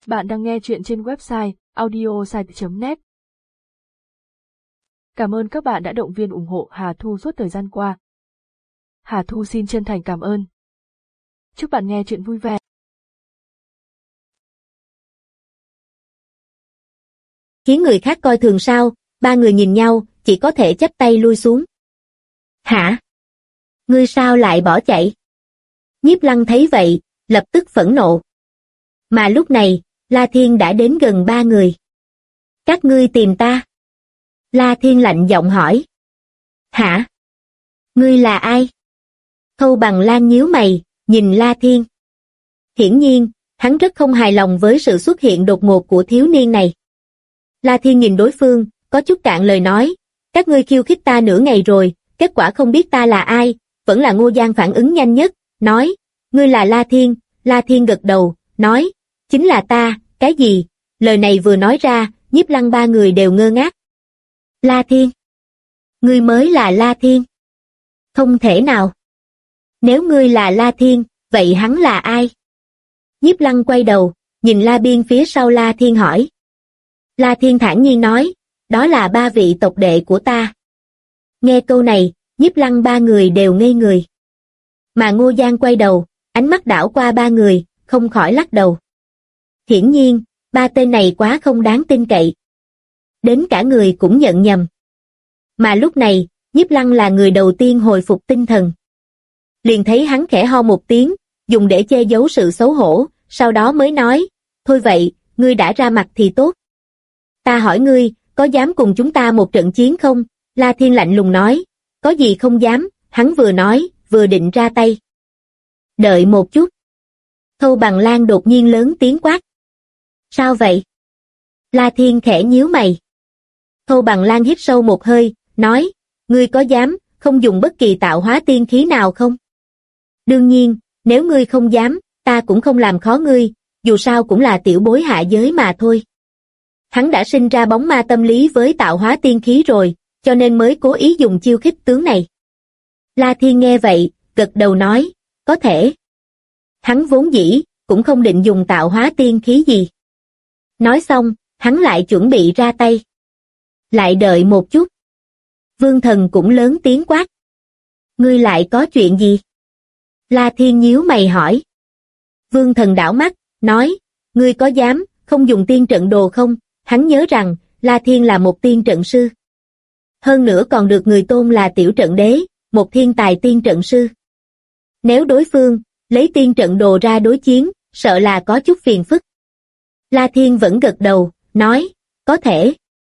Bạn đang nghe chuyện trên website audiosite.net. Cảm ơn các bạn đã động viên ủng hộ Hà Thu suốt thời gian qua. Hà Thu xin chân thành cảm ơn. Chúc bạn nghe chuyện vui vẻ. Khiến người khác coi thường sao? Ba người nhìn nhau, chỉ có thể chắp tay lui xuống. Hả? Ngươi sao lại bỏ chạy? Nhiếp Lăng thấy vậy, lập tức phẫn nộ. Mà lúc này, La Thiên đã đến gần ba người. Các ngươi tìm ta? La Thiên lạnh giọng hỏi. Hả? Ngươi là ai? Khâu Bằng Lan nhíu mày, nhìn La Thiên. Hiển nhiên, hắn rất không hài lòng với sự xuất hiện đột ngột của thiếu niên này. La Thiên nhìn đối phương, có chút cạn lời nói. Các ngươi khiêu khích ta nửa ngày rồi, kết quả không biết ta là ai, vẫn là Ngô Giang phản ứng nhanh nhất, nói. Ngươi là La Thiên? La Thiên gật đầu, nói. Chính là ta. Cái gì? Lời này vừa nói ra, Nhiếp Lăng ba người đều ngơ ngác. La Thiên? Ngươi mới là La Thiên? Không thể nào. Nếu ngươi là La Thiên, vậy hắn là ai? Nhiếp Lăng quay đầu, nhìn La Biên phía sau La Thiên hỏi. La Thiên thản nhiên nói, đó là ba vị tộc đệ của ta. Nghe câu này, Nhiếp Lăng ba người đều ngây người. Mà Ngô Giang quay đầu, ánh mắt đảo qua ba người, không khỏi lắc đầu. Hiển nhiên, ba tên này quá không đáng tin cậy. Đến cả người cũng nhận nhầm. Mà lúc này, Nhiếp Lăng là người đầu tiên hồi phục tinh thần. Liền thấy hắn khẽ ho một tiếng, dùng để che giấu sự xấu hổ, sau đó mới nói, thôi vậy, ngươi đã ra mặt thì tốt. Ta hỏi ngươi, có dám cùng chúng ta một trận chiến không? La Thiên lạnh lùng nói, có gì không dám, hắn vừa nói, vừa định ra tay. Đợi một chút. Khâu Bằng Lan đột nhiên lớn tiếng quát. Sao vậy? La Thiên khẽ nhíu mày. Khâu Bằng Lan hít sâu một hơi, nói, ngươi có dám, không dùng bất kỳ tạo hóa tiên khí nào không? Đương nhiên, nếu ngươi không dám, ta cũng không làm khó ngươi, dù sao cũng là tiểu bối hạ giới mà thôi. Hắn đã sinh ra bóng ma tâm lý với tạo hóa tiên khí rồi, cho nên mới cố ý dùng chiêu khích tướng này. La Thiên nghe vậy, gật đầu nói, có thể. Hắn vốn dĩ, cũng không định dùng tạo hóa tiên khí gì. Nói xong, hắn lại chuẩn bị ra tay. Lại đợi một chút. Vương Thần cũng lớn tiếng quát. Ngươi lại có chuyện gì? La Thiên nhíu mày hỏi. Vương Thần đảo mắt, nói, ngươi có dám, không dùng tiên trận đồ không? Hắn nhớ rằng, La Thiên là một tiên trận sư. Hơn nữa còn được người tôn là tiểu trận đế, một thiên tài tiên trận sư. Nếu đối phương, lấy tiên trận đồ ra đối chiến, sợ là có chút phiền phức. La Thiên vẫn gật đầu, nói, có thể.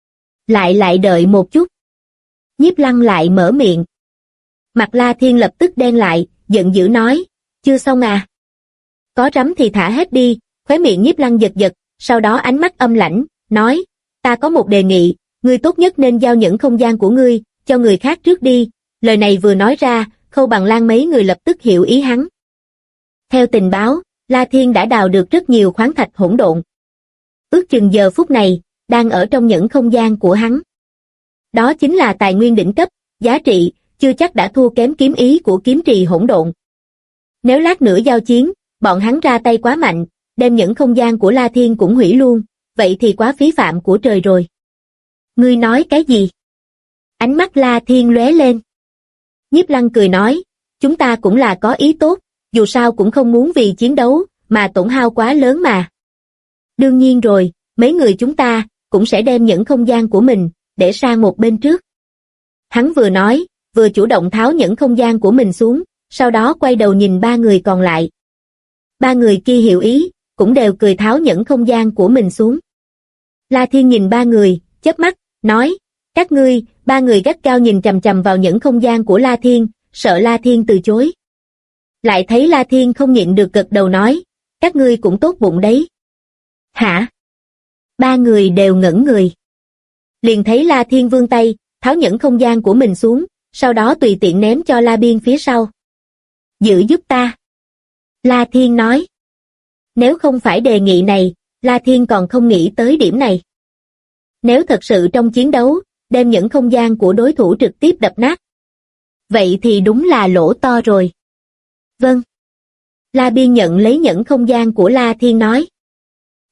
Lại đợi một chút. Nhiếp Lăng lại mở miệng. Mặt La Thiên lập tức đen lại, giận dữ nói, chưa xong à? Có rắm thì thả hết đi, khóe miệng Nhiếp Lăng giật giật, sau đó ánh mắt âm lãnh, nói, ta có một đề nghị, ngươi tốt nhất nên giao nhẫn không gian của ngươi, cho người khác trước đi. Lời này vừa nói ra, Khâu Bằng Lan mấy người lập tức hiểu ý hắn. Theo tình báo, La Thiên đã đào được rất nhiều khoáng thạch hỗn độn. Ước chừng giờ phút này, đang ở trong nhẫn không gian của hắn. Đó chính là tài nguyên đỉnh cấp, giá trị, chưa chắc đã thua kém kiếm ý của kiếm trì hỗn độn. Nếu lát nữa giao chiến, bọn hắn ra tay quá mạnh, đem nhẫn không gian của La Thiên cũng hủy luôn, vậy thì quá phí phạm của trời rồi. Ngươi nói cái gì? Ánh mắt La Thiên lóe lên. Nhiếp Lăng cười nói, chúng ta cũng là có ý tốt, dù sao cũng không muốn vì chiến đấu, mà tổn hao quá lớn mà. Đương nhiên rồi, mấy người chúng ta, cũng sẽ đem nhẫn không gian của mình, để sang một bên trước. Hắn vừa nói, vừa chủ động tháo nhẫn không gian của mình xuống, sau đó quay đầu nhìn ba người còn lại. Ba người kia hiểu ý, cũng đều cười tháo nhẫn không gian của mình xuống. La Thiên nhìn ba người, chớp mắt, nói, các ngươi, ba người gắt gao nhìn chằm chằm vào nhẫn không gian của La Thiên, sợ La Thiên từ chối. Lại thấy La Thiên không nhịn được gật đầu nói, các ngươi cũng tốt bụng đấy. Hả? Ba người đều ngẩn người. Liền thấy La Thiên vươn tay, tháo nhẫn không gian của mình xuống, sau đó tùy tiện ném cho La Biên phía sau. Giữ giúp ta. La Thiên nói. Nếu không phải đề nghị này, La Thiên còn không nghĩ tới điểm này. Nếu thật sự trong chiến đấu, đem nhẫn không gian của đối thủ trực tiếp đập nát. Vậy thì đúng là lỗ to rồi. Vâng. La Biên nhận lấy nhẫn không gian của La Thiên nói.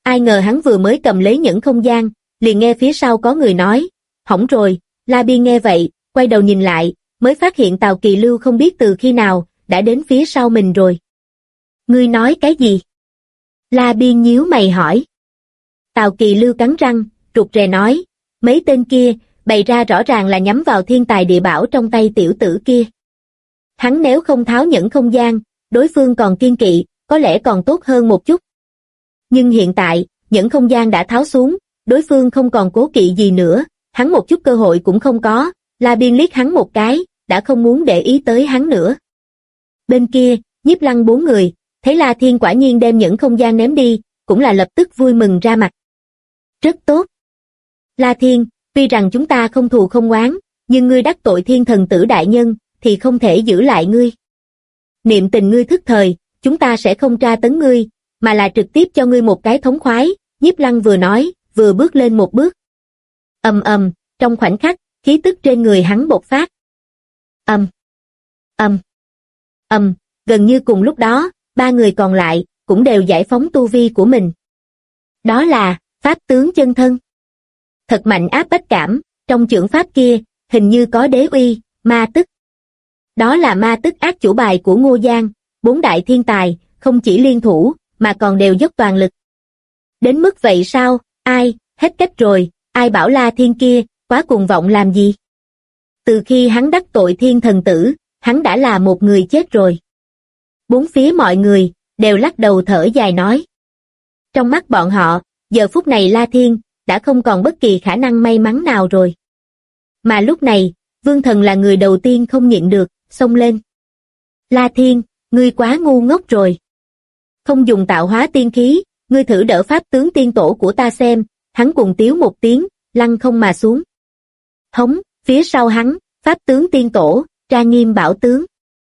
Ai ngờ hắn vừa mới cầm lấy nhẫn không gian, liền nghe phía sau có người nói, hỏng rồi. La Biên nghe vậy, quay đầu nhìn lại, mới phát hiện Tào Kỳ Lưu không biết từ khi nào, đã đến phía sau mình rồi. Ngươi nói cái gì? La Biên nhíu mày hỏi. Tào Kỳ Lưu cắn răng, rụt rè nói, mấy tên kia, bày ra rõ ràng là nhắm vào thiên tài địa bảo trong tay tiểu tử kia. Hắn nếu không tháo nhẫn không gian, đối phương còn kiên kỵ, có lẽ còn tốt hơn một chút. Nhưng hiện tại, nhẫn không gian đã tháo xuống, đối phương không còn cố kỵ gì nữa, hắn một chút cơ hội cũng không có. La Biên liếc hắn một cái, đã không muốn để ý tới hắn nữa. Bên kia, Nhiếp Lăng 4 người, thấy La Thiên quả nhiên đem nhẫn không gian ném đi, cũng là lập tức vui mừng ra mặt. Rất tốt. La Thiên, tuy rằng chúng ta không thù không oán, nhưng ngươi đắc tội Thiên Thần Tử đại nhân, thì không thể giữ lại ngươi. Niệm tình ngươi thức thời, chúng ta sẽ không tra tấn ngươi, mà là trực tiếp cho ngươi một cái thống khoái. Nhiếp Lăng vừa nói, vừa bước lên một bước. Ầm ầm, trong khoảnh khắc, khí tức trên người hắn bộc phát. Gần như cùng lúc đó, ba người còn lại cũng đều giải phóng tu vi của mình. Đó là pháp tướng chân thân. Thật mạnh áp bách cảm, trong chưởng pháp kia, hình như có đế uy, ma tức. Đó là ma tức ác chủ bài của Ngô Giang, 4 đại thiên tài, không chỉ liên thủ, mà còn đều dốc toàn lực. Đến mức vậy sao? Ai, hết cách rồi, ai bảo La Thiên kia, quá cuồng vọng làm gì? Từ khi hắn đắc tội Thiên Thần Tử, hắn đã là một người chết rồi. Bốn phía mọi người, đều lắc đầu thở dài nói. Trong mắt bọn họ, giờ phút này La Thiên, đã không còn bất kỳ khả năng may mắn nào rồi. Mà lúc này, Vương Thần là người đầu tiên không nhịn được, xông lên. La Thiên, ngươi quá ngu ngốc rồi. Không dùng tạo hóa tiên khí, ngươi thử đỡ pháp tướng tiên tổ của ta xem. Hắn cùng tiếu một tiếng, lăn không mà xuống. Hống, phía sau hắn, pháp tướng tiên tổ, tra nghiêm bảo tướng.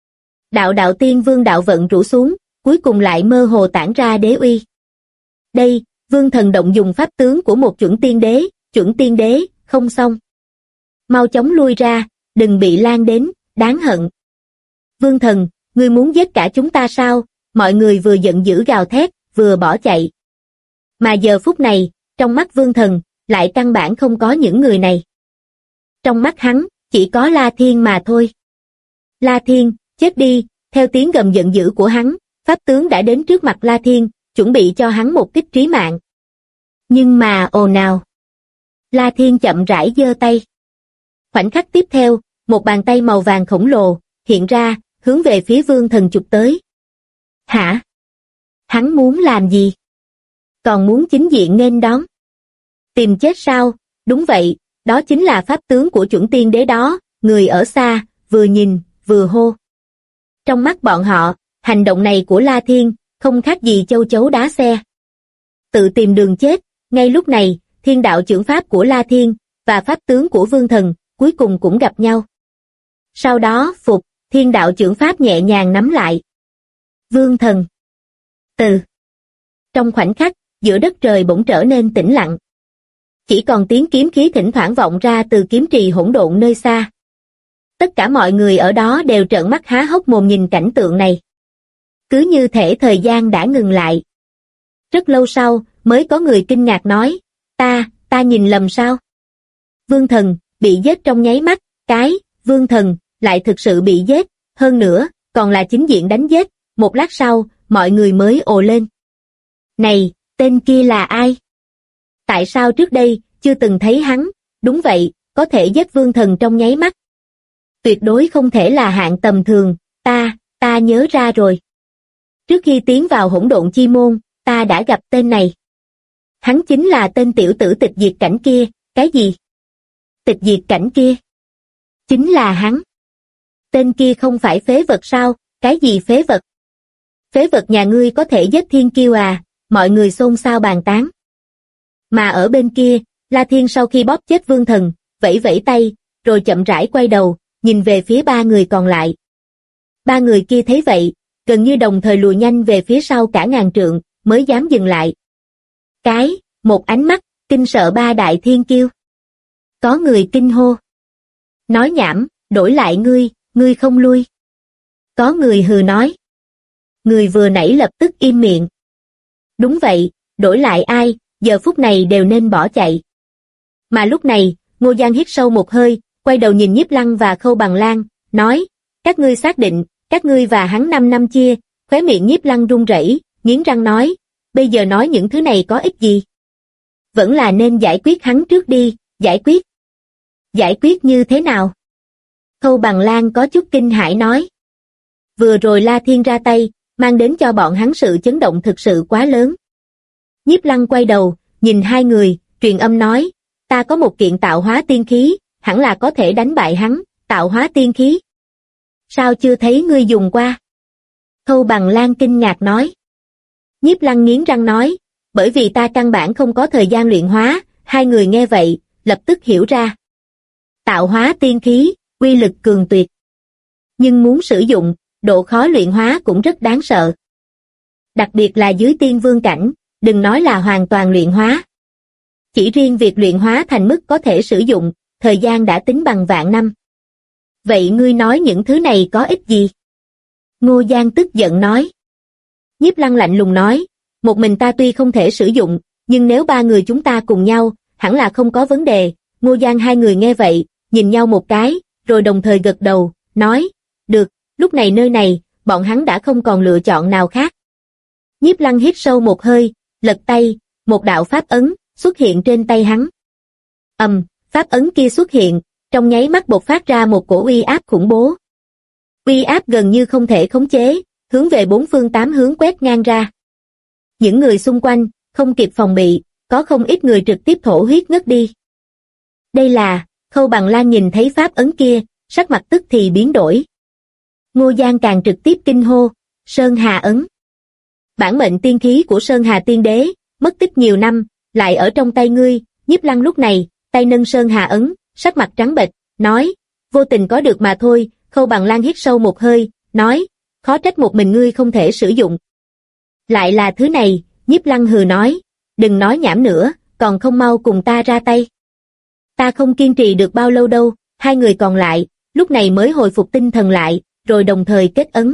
Đạo tiên vương đạo vận rủ xuống, cuối cùng lại mơ hồ tản ra đế uy. Đây, Vương Thần động dùng pháp tướng của một chuẩn tiên đế, không xong. Mau chóng lui ra, đừng bị lan đến, đáng hận. Vương Thần, ngươi muốn giết cả chúng ta sao? Mọi người vừa giận dữ gào thét, vừa bỏ chạy. Mà giờ phút này, trong mắt Vương Thần, lại căn bản không có những người này. Trong mắt hắn, chỉ có La Thiên mà thôi. La Thiên, chết đi, theo tiếng gầm giận dữ của hắn, pháp tướng đã đến trước mặt La Thiên, chuẩn bị cho hắn một kích trí mạng. Nhưng mà ồn ào. La Thiên chậm rãi giơ tay. Khoảnh khắc tiếp theo, một bàn tay màu vàng khổng lồ, hiện ra, hướng về phía Vương Thần chụp tới. Hả? Hắn muốn làm gì? Còn muốn chính diện nghênh đón? Tìm chết sao? Đúng vậy, đó chính là pháp tướng của chuẩn tiên đế đó, người ở xa, vừa nhìn, vừa hô. Trong mắt bọn họ, hành động này của La Thiên, không khác gì châu chấu đá xe. Tự tìm đường chết, ngay lúc này, thiên đạo chưởng pháp của La Thiên, và pháp tướng của Vương Thần, cuối cùng cũng gặp nhau. Sau đó, thiên đạo chưởng pháp nhẹ nhàng nắm lại. Vương Thần. Trong khoảnh khắc, giữa đất trời bỗng trở nên tĩnh lặng. Chỉ còn tiếng kiếm khí thỉnh thoảng vọng ra từ kiếm trì hỗn độn nơi xa. Tất cả mọi người ở đó đều trợn mắt há hốc mồm nhìn cảnh tượng này. Cứ như thể thời gian đã ngừng lại. Rất lâu sau, mới có người kinh ngạc nói, ta nhìn lầm sao? Vương Thần, bị giết trong nháy mắt, Vương Thần, lại thực sự bị giết, hơn nữa, còn là chính diện đánh giết. Một lát sau, mọi người mới ồ lên. Này, tên kia là ai? Tại sao trước đây, chưa từng thấy hắn? Đúng vậy, có thể giết Vương Thần trong nháy mắt. Tuyệt đối không thể là hạng tầm thường, ta nhớ ra rồi. Trước khi tiến vào hỗn độn chi môn, ta đã gặp tên này. Hắn chính là tên tiểu tử tịch diệt cảnh kia, cái gì? Tịch diệt cảnh kia? Chính là hắn. Tên kia không phải phế vật sao? Cái gì phế vật? Phế vật nhà ngươi có thể giết thiên kiêu à? Mọi người xôn xao bàn tán. Mà ở bên kia, La Thiên sau khi bóp chết Vương Thần, vẫy vẫy tay, rồi chậm rãi quay đầu, nhìn về phía ba người còn lại. Ba người kia thấy vậy, gần như đồng thời lùi nhanh về phía sau cả ngàn trượng, mới dám dừng lại. Một ánh mắt, kinh sợ ba đại thiên kiêu. Có người kinh hô. Nói nhảm, đổi lại ngươi không lui. Có người hừ nói. Người vừa nãy lập tức im miệng. Đúng vậy, đổi lại ai, giờ phút này đều nên bỏ chạy. Mà lúc này, Ngô Giang hít sâu một hơi, quay đầu nhìn Nhiếp Lăng và Khâu Bằng Lan, nói, các ngươi xác định, các ngươi và hắn 5 năm chia, khóe miệng Nhiếp Lăng run rẩy, nghiến răng nói, bây giờ nói những thứ này có ích gì? Vẫn là nên giải quyết hắn trước đi, giải quyết. Giải quyết như thế nào? Khâu Bằng Lan có chút kinh hãi nói. Vừa rồi La Thiên ra tay, mang đến cho bọn hắn sự chấn động thực sự quá lớn. Nhiếp Lăng quay đầu, nhìn hai người, truyền âm nói, ta có một kiện tạo hóa tiên khí, hẳn là có thể đánh bại hắn, tạo hóa tiên khí. Sao chưa thấy ngươi dùng qua? Khâu Bằng Lan kinh ngạc nói. Nhiếp Lăng nghiến răng nói, bởi vì ta căn bản không có thời gian luyện hóa, hai người nghe vậy, lập tức hiểu ra. Tạo hóa tiên khí, uy lực cường tuyệt. Nhưng muốn sử dụng, độ khó luyện hóa cũng rất đáng sợ. Đặc biệt là dưới tiên vương cảnh, đừng nói là hoàn toàn luyện hóa. Chỉ riêng việc luyện hóa thành mức có thể sử dụng, thời gian đã tính bằng vạn năm. Vậy ngươi nói những thứ này có ích gì? Ngô Giang tức giận nói. Nhiếp Lăng lạnh lùng nói, một mình ta tuy không thể sử dụng, nhưng nếu ba người chúng ta cùng nhau, hẳn là không có vấn đề. Ngô Giang hai người nghe vậy, nhìn nhau một cái, rồi đồng thời gật đầu, nói, được, lúc này nơi này, bọn hắn đã không còn lựa chọn nào khác. Nhiếp Lăng hít sâu một hơi, lật tay, một đạo pháp ấn xuất hiện trên tay hắn. Pháp ấn kia xuất hiện, trong nháy mắt bộc phát ra một cổ uy áp khủng bố. Uy áp gần như không thể khống chế, hướng về bốn phương tám hướng quét ngang ra. Những người xung quanh, không kịp phòng bị, có không ít người trực tiếp thổ huyết ngất đi. Đây là, Khâu Bằng Lan nhìn thấy pháp ấn kia, sắc mặt tức thì biến đổi. Ngô Giang càng trực tiếp kinh hô, Sơn Hà ấn. Bản mệnh tiên khí của Sơn Hà Tiên Đế, mất tích nhiều năm, lại ở trong tay ngươi. Nhiếp Lăng lúc này, tay nâng Sơn Hà ấn, sắc mặt trắng bệch, nói, vô tình có được mà thôi. Khâu Bằng Lan hít sâu một hơi, nói, khó trách một mình ngươi không thể sử dụng. Lại là thứ này, Nhiếp Lăng hừ nói, đừng nói nhảm nữa, còn không mau cùng ta ra tay. Ta không kiên trì được bao lâu đâu. Hai người còn lại, lúc này mới hồi phục tinh thần lại, rồi đồng thời kết ấn.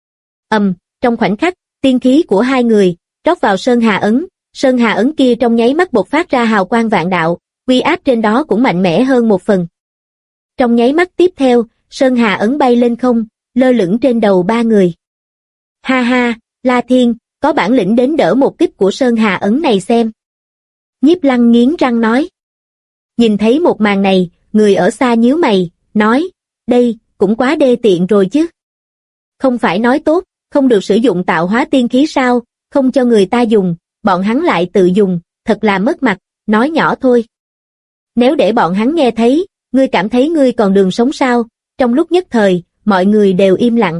Trong khoảnh khắc, tiên khí của hai người, rót vào Sơn Hà ấn kia trong nháy mắt bộc phát ra hào quang vạn đạo, uy áp trên đó cũng mạnh mẽ hơn một phần. Trong nháy mắt tiếp theo, Sơn Hà ấn bay lên không, lơ lửng trên đầu ba người. Ha ha, La Thiên, có bản lĩnh đến đỡ một kích của Sơn Hà ấn này xem. Nhiếp Lăng nghiến răng nói. Nhìn thấy một màn này, người ở xa nhíu mày, nói, đây, cũng quá đê tiện rồi chứ. Không phải nói tốt, không được sử dụng tạo hóa tiên khí sao, không cho người ta dùng, bọn hắn lại tự dùng, thật là mất mặt, nói nhỏ thôi. Nếu để bọn hắn nghe thấy, ngươi cảm thấy ngươi còn đường sống sao? Trong lúc nhất thời, mọi người đều im lặng.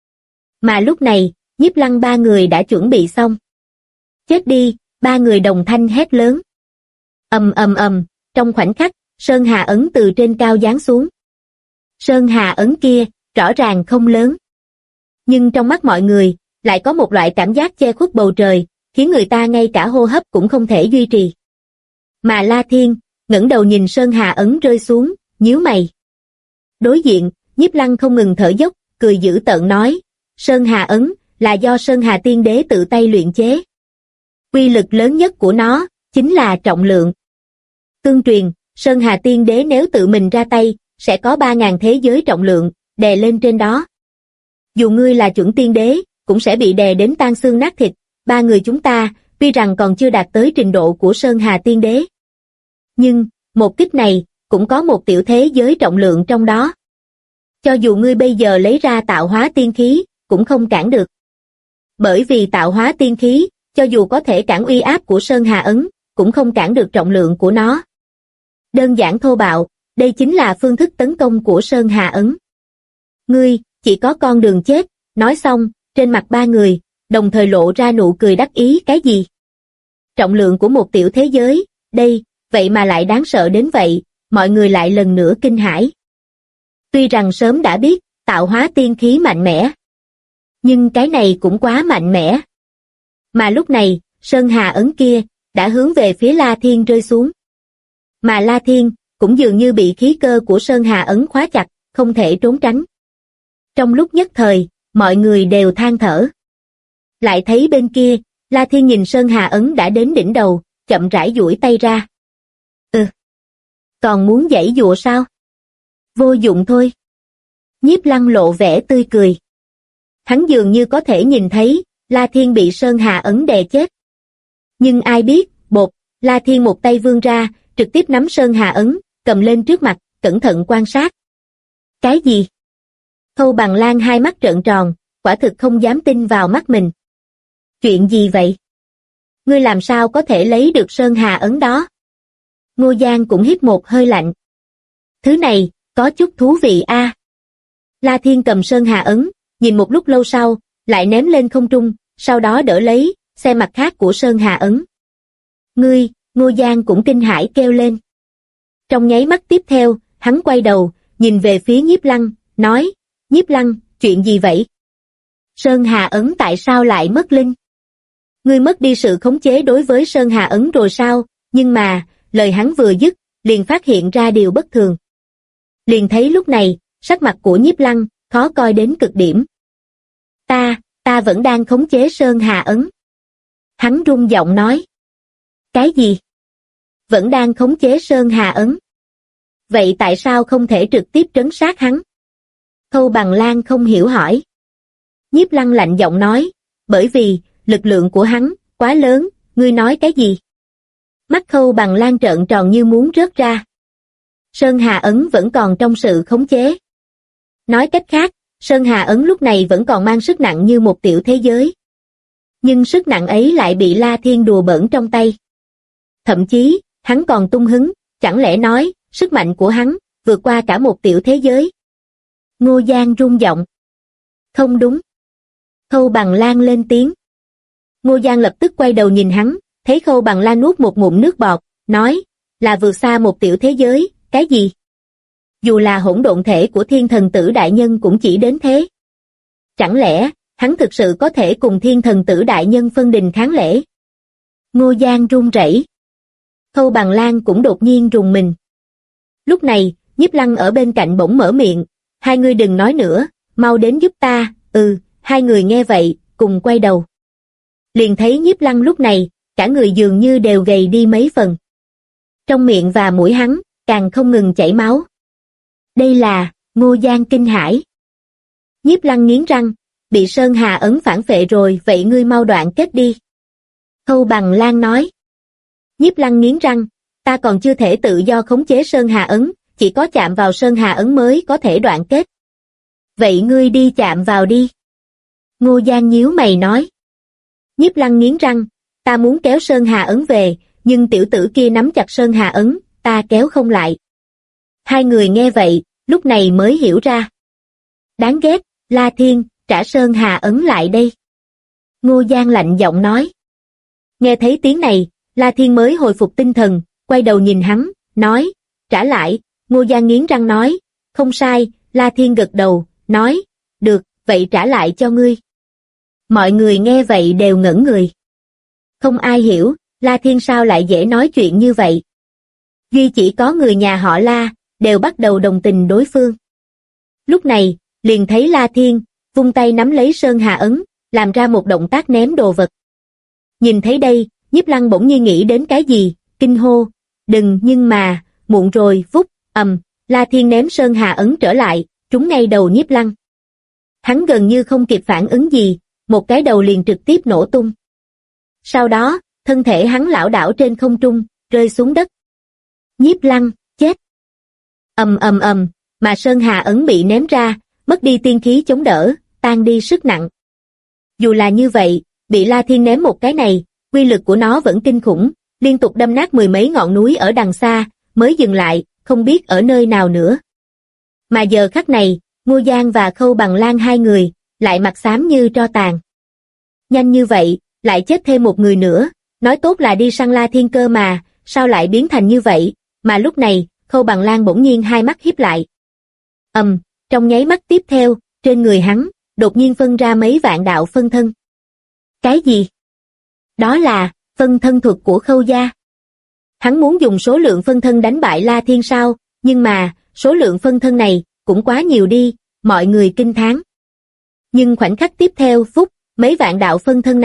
Mà lúc này, Nhiếp Lăng ba người đã chuẩn bị xong. Chết đi, ba người đồng thanh hét lớn. Trong khoảnh khắc, Sơn Hà ấn từ trên cao giáng xuống. Sơn Hà ấn kia, rõ ràng không lớn. Nhưng trong mắt mọi người, lại có một loại cảm giác che khuất bầu trời, khiến người ta ngay cả hô hấp cũng không thể duy trì. Mà La Thiên, ngẩng đầu nhìn Sơn Hà ấn rơi xuống, nhíu mày. Đối diện, Nhiếp Lăng không ngừng thở dốc, cười dữ tợn nói, Sơn Hà ấn, là do Sơn Hà Tiên Đế tự tay luyện chế. Uy lực lớn nhất của nó, chính là trọng lượng. Tương truyền, Sơn Hà Tiên Đế nếu tự mình ra tay, sẽ có 3.000 thế giới trọng lượng, đè lên trên đó. Dù ngươi là chuẩn tiên đế, cũng sẽ bị đè đến tan xương nát thịt. Ba người chúng ta, tuy rằng còn chưa đạt tới trình độ của Sơn Hà Tiên Đế. Nhưng, một kích này, cũng có một tiểu thế giới trọng lượng trong đó. Cho dù ngươi bây giờ lấy ra tạo hóa tiên khí, cũng không cản được. Bởi vì tạo hóa tiên khí, cho dù có thể cản uy áp của Sơn Hà ấn, cũng không cản được trọng lượng của nó. Đơn giản thô bạo, đây chính là phương thức tấn công của Sơn Hà ấn. Ngươi, chỉ có con đường chết. Nói xong, trên mặt ba người, đồng thời lộ ra nụ cười đắc ý. Cái gì? Trọng lượng của một tiểu thế giới, đây, vậy mà lại đáng sợ đến vậy, mọi người lại lần nữa kinh hãi. Tuy rằng sớm đã biết, tạo hóa tiên khí mạnh mẽ. Nhưng cái này cũng quá mạnh mẽ. Mà lúc này, Sơn Hà ấn kia, đã hướng về phía La Thiên rơi xuống. Mà La Thiên, cũng dường như bị khí cơ của Sơn Hà ấn khóa chặt, không thể trốn tránh. Trong lúc nhất thời, mọi người đều than thở. Lại thấy bên kia, La Thiên nhìn Sơn Hà ấn đã đến đỉnh đầu, chậm rãi duỗi tay ra. Còn muốn giãy giụa sao? Vô dụng thôi. Nhiếp Lăng lộ vẻ tươi cười. Hắn dường như có thể nhìn thấy, La Thiên bị Sơn Hà ấn đè chết. Nhưng ai biết, bột, La Thiên một tay vươn ra, trực tiếp nắm Sơn Hà ấn, cầm lên trước mặt, cẩn thận quan sát. Cái gì? Khâu Bằng Lan hai mắt trợn tròn, quả thực không dám tin vào mắt mình. Chuyện gì vậy? Ngươi làm sao có thể lấy được Sơn Hà ấn đó? Ngô Giang cũng hít một hơi lạnh. Thứ này, có chút thú vị a. La Thiên cầm Sơn Hà ấn, nhìn một lúc lâu sau, lại ném lên không trung, sau đó đỡ lấy, xem mặt khác của Sơn Hà ấn. Ngươi, Ngô Giang cũng kinh hãi kêu lên. Trong nháy mắt tiếp theo, hắn quay đầu, nhìn về phía Nhiếp Lăng, nói, Nhiếp Lăng, chuyện gì vậy? Sơn Hà ấn tại sao lại mất linh? Ngươi mất đi sự khống chế đối với Sơn Hà ấn rồi sao? Nhưng mà, lời hắn vừa dứt, liền phát hiện ra điều bất thường. Liền thấy lúc này, sắc mặt của Nhiếp Lăng, khó coi đến cực điểm. Ta vẫn đang khống chế Sơn Hà ấn. Hắn run giọng nói. Cái gì? Vẫn đang khống chế Sơn Hà ấn. Vậy tại sao không thể trực tiếp trấn sát hắn? Khâu Bằng Lan không hiểu hỏi. Nhiếp Lăng lạnh giọng nói, bởi vì, lực lượng của hắn, quá lớn, ngươi nói cái gì? Mắt Khâu Bằng Lan trợn tròn như muốn rớt ra. Sơn Hà ấn vẫn còn trong sự khống chế. Nói cách khác, Sơn Hà ấn lúc này vẫn còn mang sức nặng như một tiểu thế giới. Nhưng sức nặng ấy lại bị La Thiên đùa bỡn trong tay. Thậm chí, hắn còn tung hứng, chẳng lẽ nói, sức mạnh của hắn, vượt qua cả một tiểu thế giới. Ngô Giang run giọng. Không đúng. Khâu Bằng Lan lên tiếng. Ngô Giang lập tức quay đầu nhìn hắn, thấy Khâu Bằng Lan nuốt một ngụm nước bọt, nói, là vượt xa một tiểu thế giới, cái gì? Dù là hỗn độn thể của Thiên Thần Tử Đại Nhân cũng chỉ đến thế. Chẳng lẽ, hắn thực sự có thể cùng Thiên Thần Tử Đại Nhân phân đình kháng lễ? Ngô Giang run rẩy. Khâu Bằng Lan cũng đột nhiên rùng mình. Lúc này, Nhiếp Lăng ở bên cạnh bỗng mở miệng, hai người đừng nói nữa, mau đến giúp ta. Hai người nghe vậy, cùng quay đầu. Liền thấy Nhiếp Lăng lúc này, cả người dường như đều gầy đi mấy phần. Trong miệng và mũi hắn, càng không ngừng chảy máu. Đây là, Ngô Giang kinh hãi. Nhiếp Lăng nghiến răng, bị Sơn Hà ấn phản phệ rồi, vậy ngươi mau đoạn kết đi. Khâu Bằng Lan nói. Nhiếp Lăng nghiến răng, ta còn chưa thể tự do khống chế Sơn Hà ấn, chỉ có chạm vào Sơn Hà ấn mới có thể đoạn kết. Vậy ngươi đi chạm vào đi. Ngô Giang nhíu mày nói. Nhiếp Lăng nghiến răng, ta muốn kéo Sơn Hà ấn về, nhưng tiểu tử kia nắm chặt Sơn Hà ấn, ta kéo không lại. Hai người nghe vậy, lúc này mới hiểu ra. Đáng ghét, La Thiên, trả Sơn Hà ấn lại đây. Ngô Giang lạnh giọng nói. Nghe thấy tiếng này, La Thiên mới hồi phục tinh thần, quay đầu nhìn hắn, nói, trả lại. Ngô Giang nghiến răng nói, không sai. La Thiên gật đầu, nói, được, vậy trả lại cho ngươi. Mọi người nghe vậy đều ngẩn người. Không ai hiểu, La Thiên sao lại dễ nói chuyện như vậy. Duy chỉ có người nhà họ La, đều bắt đầu đồng tình đối phương. Lúc này, liền thấy La Thiên, vung tay nắm lấy Sơn Hà ấn, làm ra một động tác ném đồ vật. Nhìn thấy đây, Nhiếp Lăng bỗng nhiên nghĩ đến cái gì, kinh hô, đừng, nhưng mà, muộn rồi, vút, La Thiên ném Sơn Hà ấn trở lại, trúng ngay đầu Nhiếp Lăng. Hắn gần như không kịp phản ứng gì, một cái đầu liền trực tiếp nổ tung. Sau đó, thân thể hắn lảo đảo trên không trung, rơi xuống đất. Nhiếp Lăng, chết. Mà Sơn Hà ấn bị ném ra, mất đi tiên khí chống đỡ, tan đi sức nặng. Dù là như vậy, bị La Thiên ném một cái này, uy lực của nó vẫn kinh khủng, liên tục đâm nát mười mấy ngọn núi ở đằng xa, mới dừng lại, không biết ở nơi nào nữa. Mà giờ khắc này, Ngô Giang và Khâu Bằng Lan hai người, lại mặt xám như tro tàn. Nhanh như vậy, lại chết thêm một người nữa, nói tốt là đi săn La Thiên cơ mà, sao lại biến thành như vậy, mà lúc này, Khâu Bằng Lan bỗng nhiên hai mắt híp lại. Trong nháy mắt tiếp theo, trên người hắn, đột nhiên phân ra mấy vạn đạo phân thân. Cái gì? Đó là, phân thân thuật của Khâu gia. Hắn muốn dùng số lượng phân thân đánh bại La Thiên sao, nhưng mà, số lượng phân thân này, cũng quá nhiều đi, mọi người kinh thán. Nhưng khoảnh khắc tiếp theo, mấy vạn đạo phân thân này,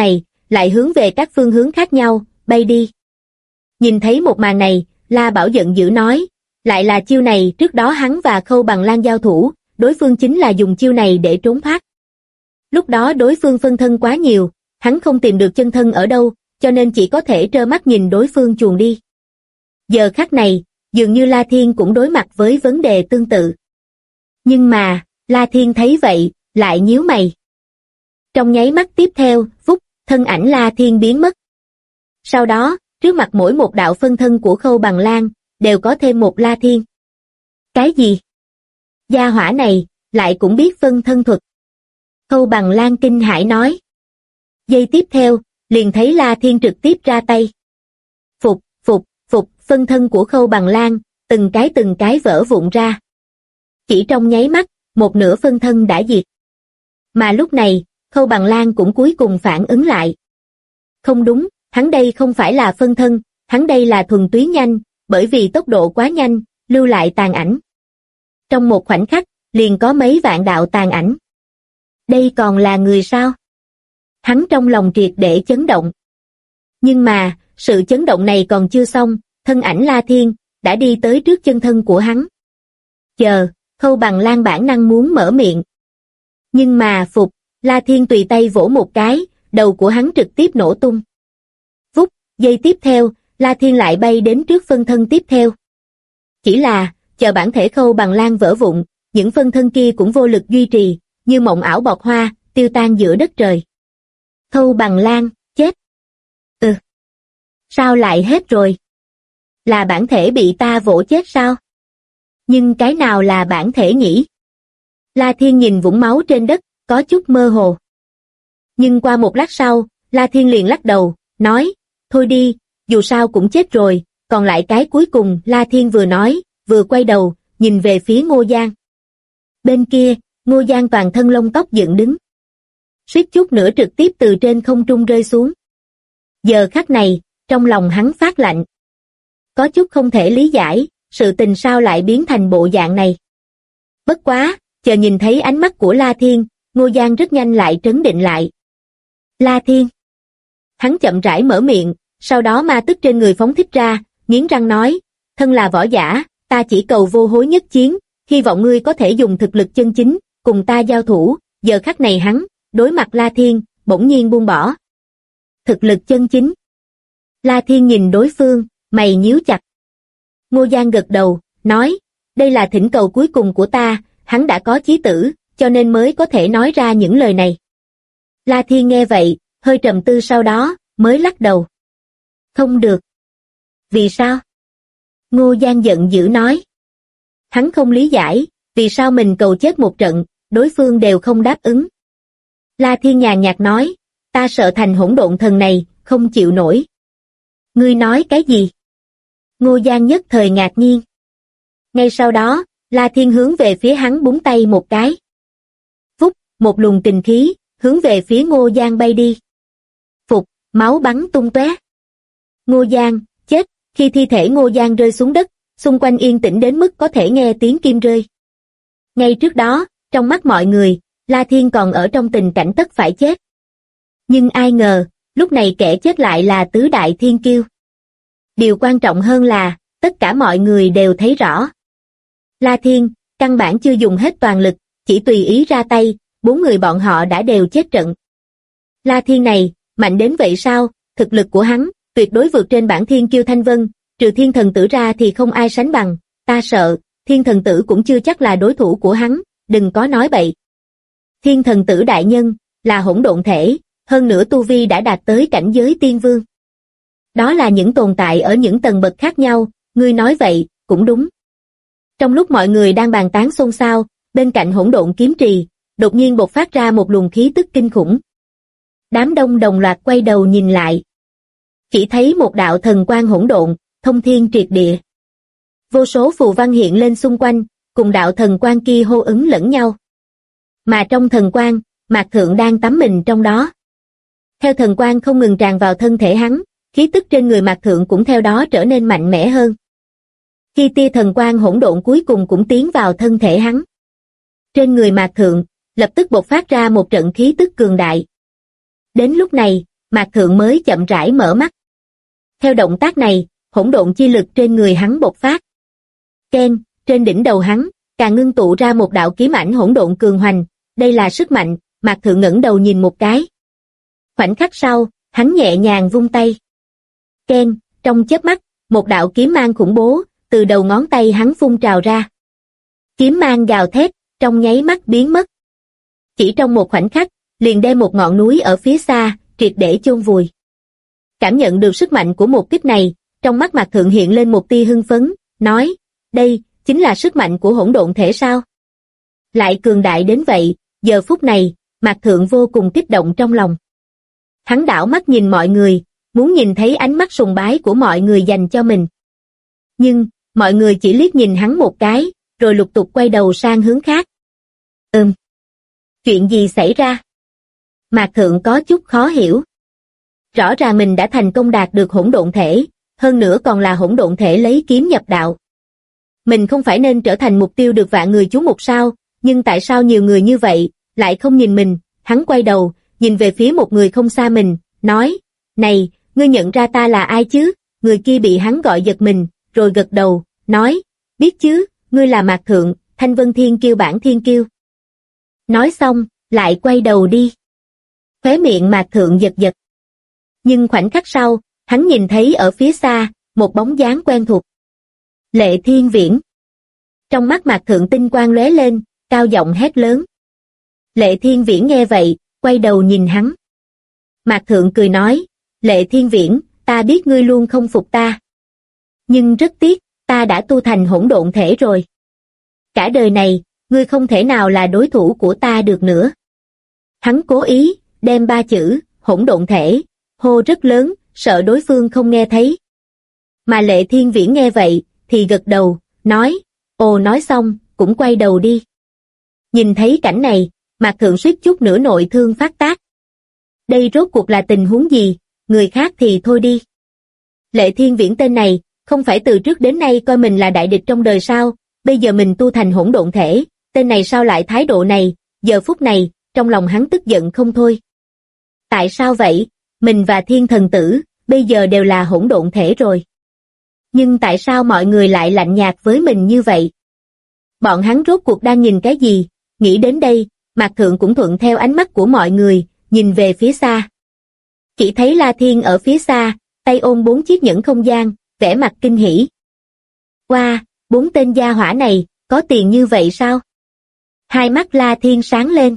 lại hướng về các phương hướng khác nhau, bay đi. Nhìn thấy một màn này, La Bảo giận dữ nói, lại là chiêu này, trước đó hắn và Khâu Bằng Lan giao thủ, đối phương chính là dùng chiêu này để trốn thoát. Lúc đó đối phương phân thân quá nhiều, hắn không tìm được chân thân ở đâu, cho nên chỉ có thể trơ mắt nhìn đối phương chuồn đi. Giờ khắc này, dường như La Thiên cũng đối mặt với vấn đề tương tự. Nhưng mà, La Thiên thấy vậy, lại nhíu mày. Trong nháy mắt tiếp theo, vút, thân ảnh La Thiên biến mất. Sau đó, trước mặt mỗi một đạo phân thân của Khâu Bằng Lan, đều có thêm một La Thiên. Cái gì? Gia hỏa này, lại cũng biết phân thân thuật. Khâu Bằng Lan kinh hãi nói. Giây tiếp theo, liền thấy La Thiên trực tiếp ra tay. Phục, phân thân của Khâu Bằng Lan, từng cái vỡ vụn ra. Chỉ trong nháy mắt, một nửa phân thân đã diệt. Mà lúc này, Khâu Bằng Lan cũng cuối cùng phản ứng lại. Không đúng, hắn đây không phải là phân thân, hắn đây là thuần túy nhanh, bởi vì tốc độ quá nhanh, lưu lại tàn ảnh. Trong một khoảnh khắc, liền có mấy vạn đạo tàn ảnh. Đây còn là người sao? Hắn trong lòng triệt để chấn động. Nhưng mà, sự chấn động này còn chưa xong, thân ảnh La Thiên đã đi tới trước chân thân của hắn. Chờ, Khâu Bằng Lan bản năng muốn mở miệng. Nhưng mà phục, La Thiên tùy tay vỗ một cái, đầu của hắn trực tiếp nổ tung. Vút, giây tiếp theo, La Thiên lại bay đến trước phân thân tiếp theo. Chỉ là, chờ bản thể Khâu Bằng Lan vỡ vụn, những phân thân kia cũng vô lực duy trì, như mộng ảo bọt hoa, tiêu tan giữa đất trời. Khâu Bằng Lan, chết. Sao lại hết rồi? Là bản thể bị ta vỗ chết sao? Nhưng cái nào là bản thể nhỉ? La Thiên nhìn vũng máu trên đất, có chút mơ hồ. Nhưng qua một lát sau, La Thiên liền lắc đầu, nói, thôi đi, dù sao cũng chết rồi, còn lại cái cuối cùng. La Thiên vừa nói, vừa quay đầu, nhìn về phía Ngô Giang. Bên kia, Ngô Giang toàn thân lông tóc dựng đứng. Suýt chút nữa trực tiếp từ trên không trung rơi xuống. Giờ khắc này, trong lòng hắn phát lạnh. Có chút không thể lý giải, sự tình sao lại biến thành bộ dạng này. Bất quá, chờ nhìn thấy ánh mắt của La Thiên, Ngô Giang rất nhanh lại trấn định lại. La Thiên. Hắn chậm rãi mở miệng, sau đó ma tức trên người phóng thích ra, nghiến răng nói, thân là võ giả, ta chỉ cầu vô hối nhất chiến, hy vọng ngươi có thể dùng thực lực chân chính, cùng ta giao thủ. Giờ khắc này hắn, đối mặt La Thiên, bỗng nhiên buông bỏ. Thực lực chân chính. La Thiên nhìn đối phương, mày nhíu chặt. Ngô Giang gật đầu, nói, đây là thỉnh cầu cuối cùng của ta, hắn đã có chí tử, cho nên mới có thể nói ra những lời này. La Thiên nghe vậy, hơi trầm tư sau đó, mới lắc đầu. Không được. Vì sao? Ngô Giang giận dữ nói. Hắn không lý giải, vì sao mình cầu chết một trận, đối phương đều không đáp ứng. La Thiên nhàn nhạt nói, ta sợ thành hỗn độn thần này, không chịu nổi. Ngươi nói cái gì? Ngô Giang nhất thời ngạc nhiên. Ngay sau đó, La Thiên hướng về phía hắn búng tay một cái. Phúc, một luồng kình khí, hướng về phía Ngô Giang bay đi. Phục, máu bắn tung tóe. Ngô Giang, chết, khi thi thể Ngô Giang rơi xuống đất, xung quanh yên tĩnh đến mức có thể nghe tiếng kim rơi. Ngay trước đó, trong mắt mọi người, La Thiên còn ở trong tình cảnh tất phải chết. Nhưng ai ngờ, lúc này kẻ chết lại là tứ đại thiên kiêu. Điều quan trọng hơn là, tất cả mọi người đều thấy rõ. La Thiên, căn bản chưa dùng hết toàn lực, chỉ tùy ý ra tay, 4 người bọn họ đã đều chết trận. La Thiên này, mạnh đến vậy sao? Thực lực của hắn, tuyệt đối vượt trên bản thiên kiêu Thanh Vân, trừ thiên thần tử ra thì không ai sánh bằng, ta sợ, thiên thần tử cũng chưa chắc là đối thủ của hắn, đừng có nói bậy. Thiên thần tử đại nhân, là hỗn độn thể, hơn nữa tu vi đã đạt tới cảnh giới tiên vương. Đó là những tồn tại ở những tầng bậc khác nhau, ngươi nói vậy, cũng đúng. Trong lúc mọi người đang bàn tán xôn xao, bên cạnh hỗn độn kiếm trì, đột nhiên bộc phát ra một luồng khí tức kinh khủng. Đám đông đồng loạt quay đầu nhìn lại. Chỉ thấy một đạo thần quang hỗn độn, thông thiên triệt địa. Vô số phù văn hiện lên xung quanh, cùng đạo thần quang kia hô ứng lẫn nhau. Mà trong thần quang, Mạc Thượng đang tắm mình trong đó. Theo thần quang không ngừng tràn vào thân thể hắn, khí tức trên người Mạc Thượng cũng theo đó trở nên mạnh mẽ hơn. Khi tia thần quang hỗn độn cuối cùng cũng tiến vào thân thể hắn. Trên người Mạc Thượng, lập tức bộc phát ra một trận khí tức cường đại. Đến lúc này, Mạc Thượng mới chậm rãi mở mắt. Theo động tác này, hỗn độn chi lực trên người hắn bộc phát. Ken, trên đỉnh đầu hắn, càng ngưng tụ ra một đạo kiếm ảnh hỗn độn cường hoành, đây là sức mạnh. Mạc Thượng ngẩng đầu nhìn một cái. Khoảnh khắc sau, hắn nhẹ nhàng vung tay. Ken, trong chớp mắt, một đạo kiếm mang khủng bố, từ đầu ngón tay hắn phun trào ra. Kiếm mang gào thét, trong nháy mắt biến mất. Chỉ trong một khoảnh khắc, liền đem một ngọn núi ở phía xa, triệt để chôn vùi. Cảm nhận được sức mạnh của một kích này, trong mắt Mạc Thượng hiện lên một tia hưng phấn, nói, đây, chính là sức mạnh của hỗn độn thể sao? Lại cường đại đến vậy, giờ phút này, Mạc Thượng vô cùng kích động trong lòng. Hắn đảo mắt nhìn mọi người, muốn nhìn thấy ánh mắt sùng bái của mọi người dành cho mình. Nhưng, mọi người chỉ liếc nhìn hắn một cái, rồi lục tục quay đầu sang hướng khác. Chuyện gì xảy ra? Mạc Thượng có chút khó hiểu. Rõ ràng mình đã thành công đạt được hỗn độn thể, hơn nữa còn là hỗn độn thể lấy kiếm nhập đạo. Mình không phải nên trở thành mục tiêu được vạn người chú mục sao, nhưng tại sao nhiều người như vậy, lại không nhìn mình? Hắn quay đầu, nhìn về phía một người không xa mình, nói, này, ngươi nhận ra ta là ai chứ? Người kia bị hắn gọi giật mình, rồi gật đầu, nói, biết chứ, ngươi là Mạc Thượng, Thanh Vân Thiên Kiêu bản Thiên Kiêu. Nói xong, lại quay đầu đi. Khóe miệng Mạc Thượng giật giật. Nhưng khoảnh khắc sau, hắn nhìn thấy ở phía xa, một bóng dáng quen thuộc. Lệ Thiên Viễn. Trong mắt Mạc Thượng tinh quang lóe lên, cao giọng hét lớn. Lệ Thiên Viễn nghe vậy, quay đầu nhìn hắn. Mạc Thượng cười nói, Lệ Thiên Viễn, ta biết ngươi luôn không phục ta. Nhưng rất tiếc, ta đã tu thành hỗn độn thể rồi. Cả đời này, ngươi không thể nào là đối thủ của ta được nữa. Hắn cố ý, đem ba chữ, hỗn độn thể, hô rất lớn, sợ đối phương không nghe thấy. Mà Lệ Thiên Viễn nghe vậy, thì gật đầu, nói, ồ nói xong, cũng quay đầu đi. Nhìn thấy cảnh này, Mạc Thượng suýt chút nữa nội thương phát tác. Đây rốt cuộc là tình huống gì, người khác thì thôi đi. Lệ Thiên Viễn tên này, không phải từ trước đến nay coi mình là đại địch trong đời sao, bây giờ mình tu thành hỗn độn thể, tên này sao lại thái độ này, giờ phút này, trong lòng hắn tức giận không thôi. Tại sao vậy, mình và Thiên Thần Tử, bây giờ đều là hỗn độn thể rồi. Nhưng tại sao mọi người lại lạnh nhạt với mình như vậy? Bọn hắn rốt cuộc đang nhìn cái gì? Nghĩ đến đây, Mạc Thượng cũng thuận theo ánh mắt của mọi người, nhìn về phía xa. Chỉ thấy La Thiên ở phía xa, tay ôm 4 chiếc nhẫn không gian, vẻ mặt kinh hỉ. Wow, 4 tên gia hỏa này, có tiền như vậy sao? Hai mắt La Thiên sáng lên.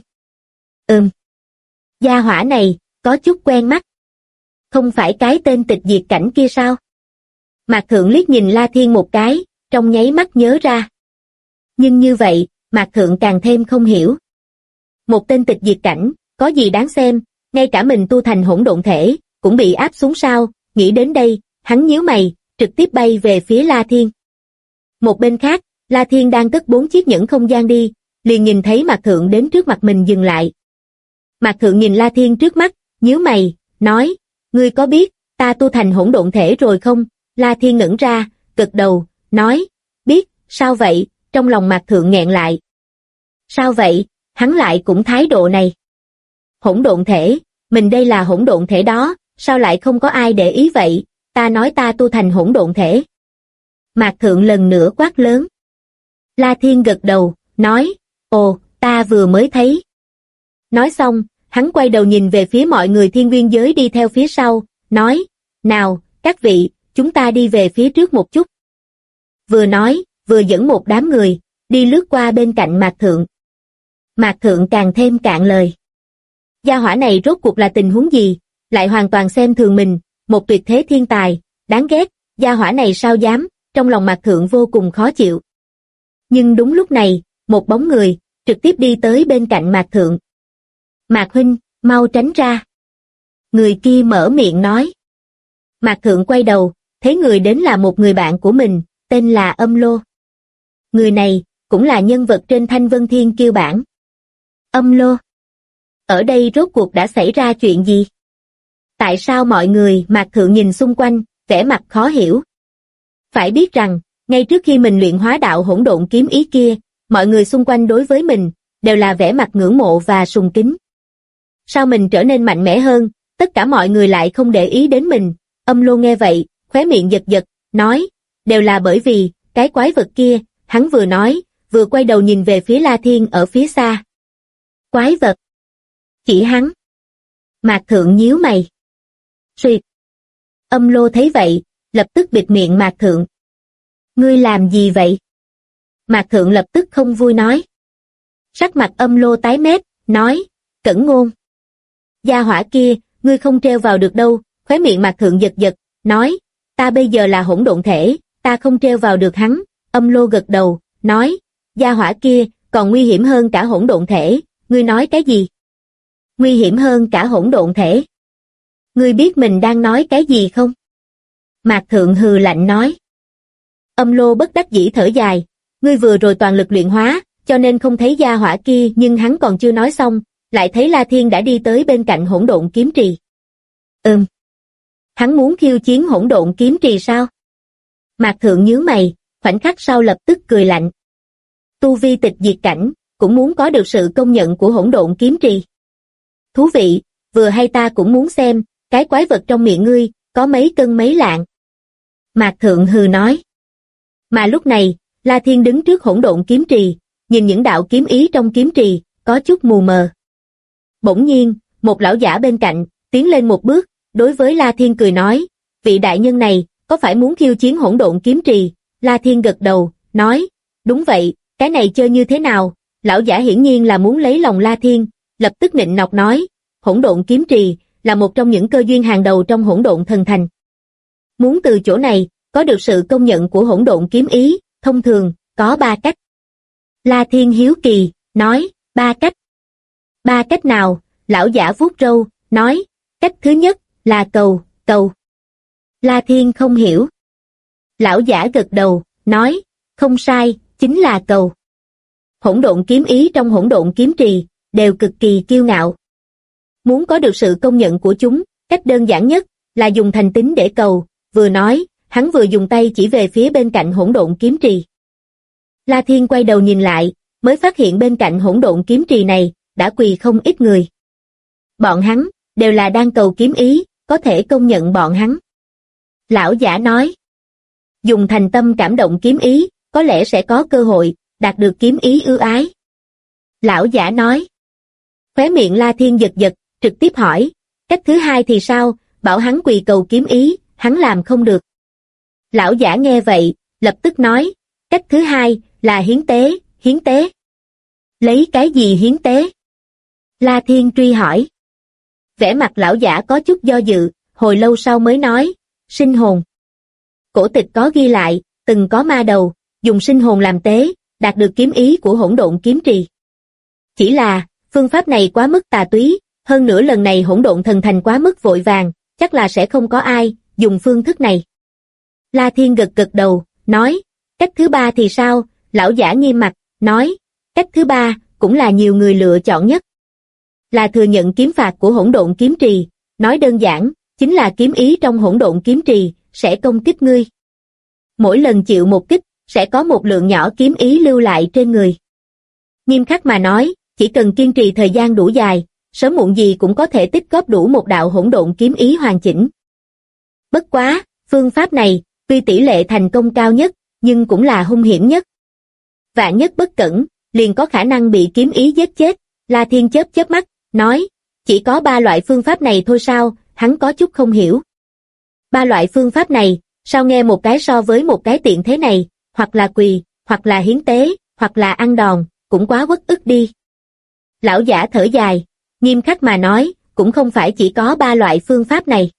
Gia hỏa này, có chút quen mắt. Không phải cái tên tịch diệt cảnh kia sao? Mạc Thượng liếc nhìn La Thiên một cái, trong nháy mắt nhớ ra. Nhưng như vậy, Mạc Thượng càng thêm không hiểu. Một tên tịch diệt cảnh, có gì đáng xem, ngay cả mình tu thành hỗn độn thể, cũng bị áp xuống sao, nghĩ đến đây, hắn nhíu mày, trực tiếp bay về phía La Thiên. Một bên khác, La Thiên đang cất 4 chiếc nhẫn không gian đi, liền nhìn thấy Mạc Thượng đến trước mặt mình dừng lại. Mạc Thượng nhìn La Thiên trước mắt, nhíu mày, nói, ngươi có biết, ta tu thành hỗn độn thể rồi không? La Thiên ngẩn ra, gật đầu, nói, biết, sao vậy? Trong lòng Mạc Thượng nghẹn lại. Sao vậy, hắn lại cũng thái độ này. Hỗn độn thể, mình đây là hỗn độn thể đó, sao lại không có ai để ý vậy, ta nói ta tu thành hỗn độn thể. Mạc Thượng lần nữa quát lớn. La Thiên gật đầu, nói, ồ, ta vừa mới thấy. Nói xong, hắn quay đầu nhìn về phía mọi người thiên nguyên giới đi theo phía sau, nói, nào, các vị, chúng ta đi về phía trước một chút. Vừa nói, vừa dẫn một đám người, đi lướt qua bên cạnh Mạc Thượng. Mạc Thượng càng thêm cạn lời. Gia hỏa này rốt cuộc là tình huống gì, lại hoàn toàn xem thường mình, một tuyệt thế thiên tài, đáng ghét, gia hỏa này sao dám, trong lòng Mạc Thượng vô cùng khó chịu. Nhưng đúng lúc này, một bóng người, trực tiếp đi tới bên cạnh Mạc Thượng. Mạc huynh, mau tránh ra. Người kia mở miệng nói. Mạc Thượng quay đầu, thấy người đến là một người bạn của mình, tên là Âm Lô. Người này, cũng là nhân vật trên Thanh Vân Thiên Kiêu bảng. Âm Lô. Ở đây rốt cuộc đã xảy ra chuyện gì? Tại sao mọi người Mạc Thượng nhìn xung quanh, vẻ mặt khó hiểu? Phải biết rằng, ngay trước khi mình luyện hóa đạo hỗn độn kiếm ý kia, mọi người xung quanh đối với mình, đều là vẻ mặt ngưỡng mộ và sùng kính. Sao mình trở nên mạnh mẽ hơn, Tất cả mọi người lại không để ý đến mình. Âm Lô nghe vậy, khóe miệng giật giật, nói, đều là bởi vì, cái quái vật kia, hắn vừa nói, vừa quay đầu nhìn về phía La Thiên ở phía xa. Quái vật? Chỉ hắn. Mạc Thượng nhíu mày. Xuyệt. Âm Lô thấy vậy, lập tức bịt miệng Mạc Thượng. Ngươi làm gì vậy? Mạc Thượng lập tức không vui nói. Sắc mặt Âm Lô tái mét, nói, Cẩn Ngôn. Gia hỏa kia, ngươi không treo vào được đâu, khóe miệng Mạc Thượng giật giật, nói, ta bây giờ là hỗn độn thể, ta không treo vào được hắn. Âm Lô gật đầu, nói, gia hỏa kia, còn nguy hiểm hơn cả hỗn độn thể, ngươi nói cái gì? Nguy hiểm hơn cả hỗn độn thể. Ngươi biết mình đang nói cái gì không? Mạc Thượng hừ lạnh nói. Âm Lô bất đắc dĩ thở dài, ngươi vừa rồi toàn lực luyện hóa, cho nên không thấy gia hỏa kia, nhưng hắn còn chưa nói xong, lại thấy La Thiên đã đi tới bên cạnh hỗn độn kiếm trì. Hắn muốn khiêu chiến hỗn độn kiếm trì sao? Mạc Thượng nhướng mày, khoảnh khắc sau lập tức cười lạnh. Tu vi tịch diệt cảnh, cũng muốn có được sự công nhận của hỗn độn kiếm trì. Thú vị, vừa hay ta cũng muốn xem, cái quái vật trong miệng ngươi, có mấy cân mấy lạng. Mạc Thượng hừ nói. Mà lúc này, La Thiên đứng trước hỗn độn kiếm trì, nhìn những đạo kiếm ý trong kiếm trì, có chút mù mờ. Bỗng nhiên, một lão giả bên cạnh, tiến lên một bước, đối với La Thiên cười nói, vị đại nhân này, có phải muốn khiêu chiến hỗn độn kiếm trì? La Thiên gật đầu, nói, đúng vậy, cái này chơi như thế nào? Lão giả hiển nhiên là muốn lấy lòng La Thiên, lập tức nịnh nọt nói, hỗn độn kiếm trì, là một trong những cơ duyên hàng đầu trong hỗn độn thần thành. Muốn từ chỗ này, có được sự công nhận của hỗn độn kiếm ý, thông thường, có 3 cách. La Thiên hiếu kỳ, nói, 3 cách. 3 cách nào? Lão giả vuốt râu, nói, cách thứ nhất, là cầu. La Thiên không hiểu. Lão giả gật đầu, nói, không sai, chính là cầu. Hỗn độn kiếm ý trong hỗn độn kiếm trì, đều cực kỳ kiêu ngạo. Muốn có được sự công nhận của chúng, cách đơn giản nhất, là dùng thành tín để cầu, vừa nói, hắn vừa dùng tay chỉ về phía bên cạnh hỗn độn kiếm trì. La Thiên quay đầu nhìn lại, mới phát hiện bên cạnh hỗn độn kiếm trì này, đã quỳ không ít người. Bọn hắn, đều là đang cầu kiếm ý, có thể công nhận bọn hắn. Lão giả nói, dùng thành tâm cảm động kiếm ý, có lẽ sẽ có cơ hội, đạt được kiếm ý ưu ái. Lão giả nói, khóe miệng La Thiên giật giật, trực tiếp hỏi, cách thứ hai thì sao, bảo hắn quỳ cầu kiếm ý, hắn làm không được. Lão giả nghe vậy, lập tức nói, cách thứ hai, là hiến tế. Lấy cái gì hiến tế? La Thiên truy hỏi. Vẻ mặt lão giả có chút do dự, hồi lâu sau mới nói, sinh hồn. Cổ tịch có ghi lại, từng có ma đầu, dùng sinh hồn làm tế, đạt được kiếm ý của hỗn độn kiếm trì. Chỉ là, phương pháp này quá mức tà túy, hơn nữa lần này hỗn độn thần thành quá mức vội vàng, chắc là sẽ không có ai dùng phương thức này. La Thiên gật đầu, nói, cách thứ ba thì sao? Lão giả nghiêm mặt, nói, cách thứ ba, cũng là nhiều người lựa chọn nhất. Là thừa nhận kiếm phạt của hỗn độn kiếm trì, nói đơn giản, chính là kiếm ý trong hỗn độn kiếm trì, sẽ công kích ngươi. Mỗi lần chịu một kích, sẽ có một lượng nhỏ kiếm ý lưu lại trên người. Nghiêm khắc mà nói, chỉ cần kiên trì thời gian đủ dài, sớm muộn gì cũng có thể tích góp đủ một đạo hỗn độn kiếm ý hoàn chỉnh. Bất quá, phương pháp này, tuy tỷ lệ thành công cao nhất, nhưng cũng là hung hiểm nhất. Vạn nhất bất cẩn, liền có khả năng bị kiếm ý giết chết. La Thiên chớp mắt, nói, chỉ có 3 loại phương pháp này thôi sao? Hắn có chút không hiểu. 3 loại phương pháp này, sao nghe một cái so với một cái tiện thế này, hoặc là quỳ, hoặc là hiến tế, hoặc là ăn đòn, cũng quá uất ức đi. Lão giả thở dài, nghiêm khắc mà nói, cũng không phải chỉ có 3 loại phương pháp này.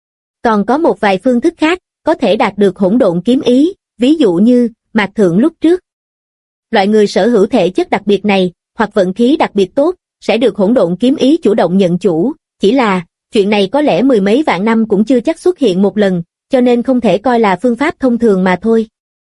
Còn có một vài phương thức khác, có thể đạt được hỗn độn kiếm ý, ví dụ như, Mạc Thượng lúc trước. Loại người sở hữu thể chất đặc biệt này, hoặc vận khí đặc biệt tốt, sẽ được hỗn độn kiếm ý chủ động nhận chủ, chỉ là, chuyện này có lẽ 10 mấy vạn năm cũng chưa chắc xuất hiện một lần, cho nên không thể coi là phương pháp thông thường mà thôi.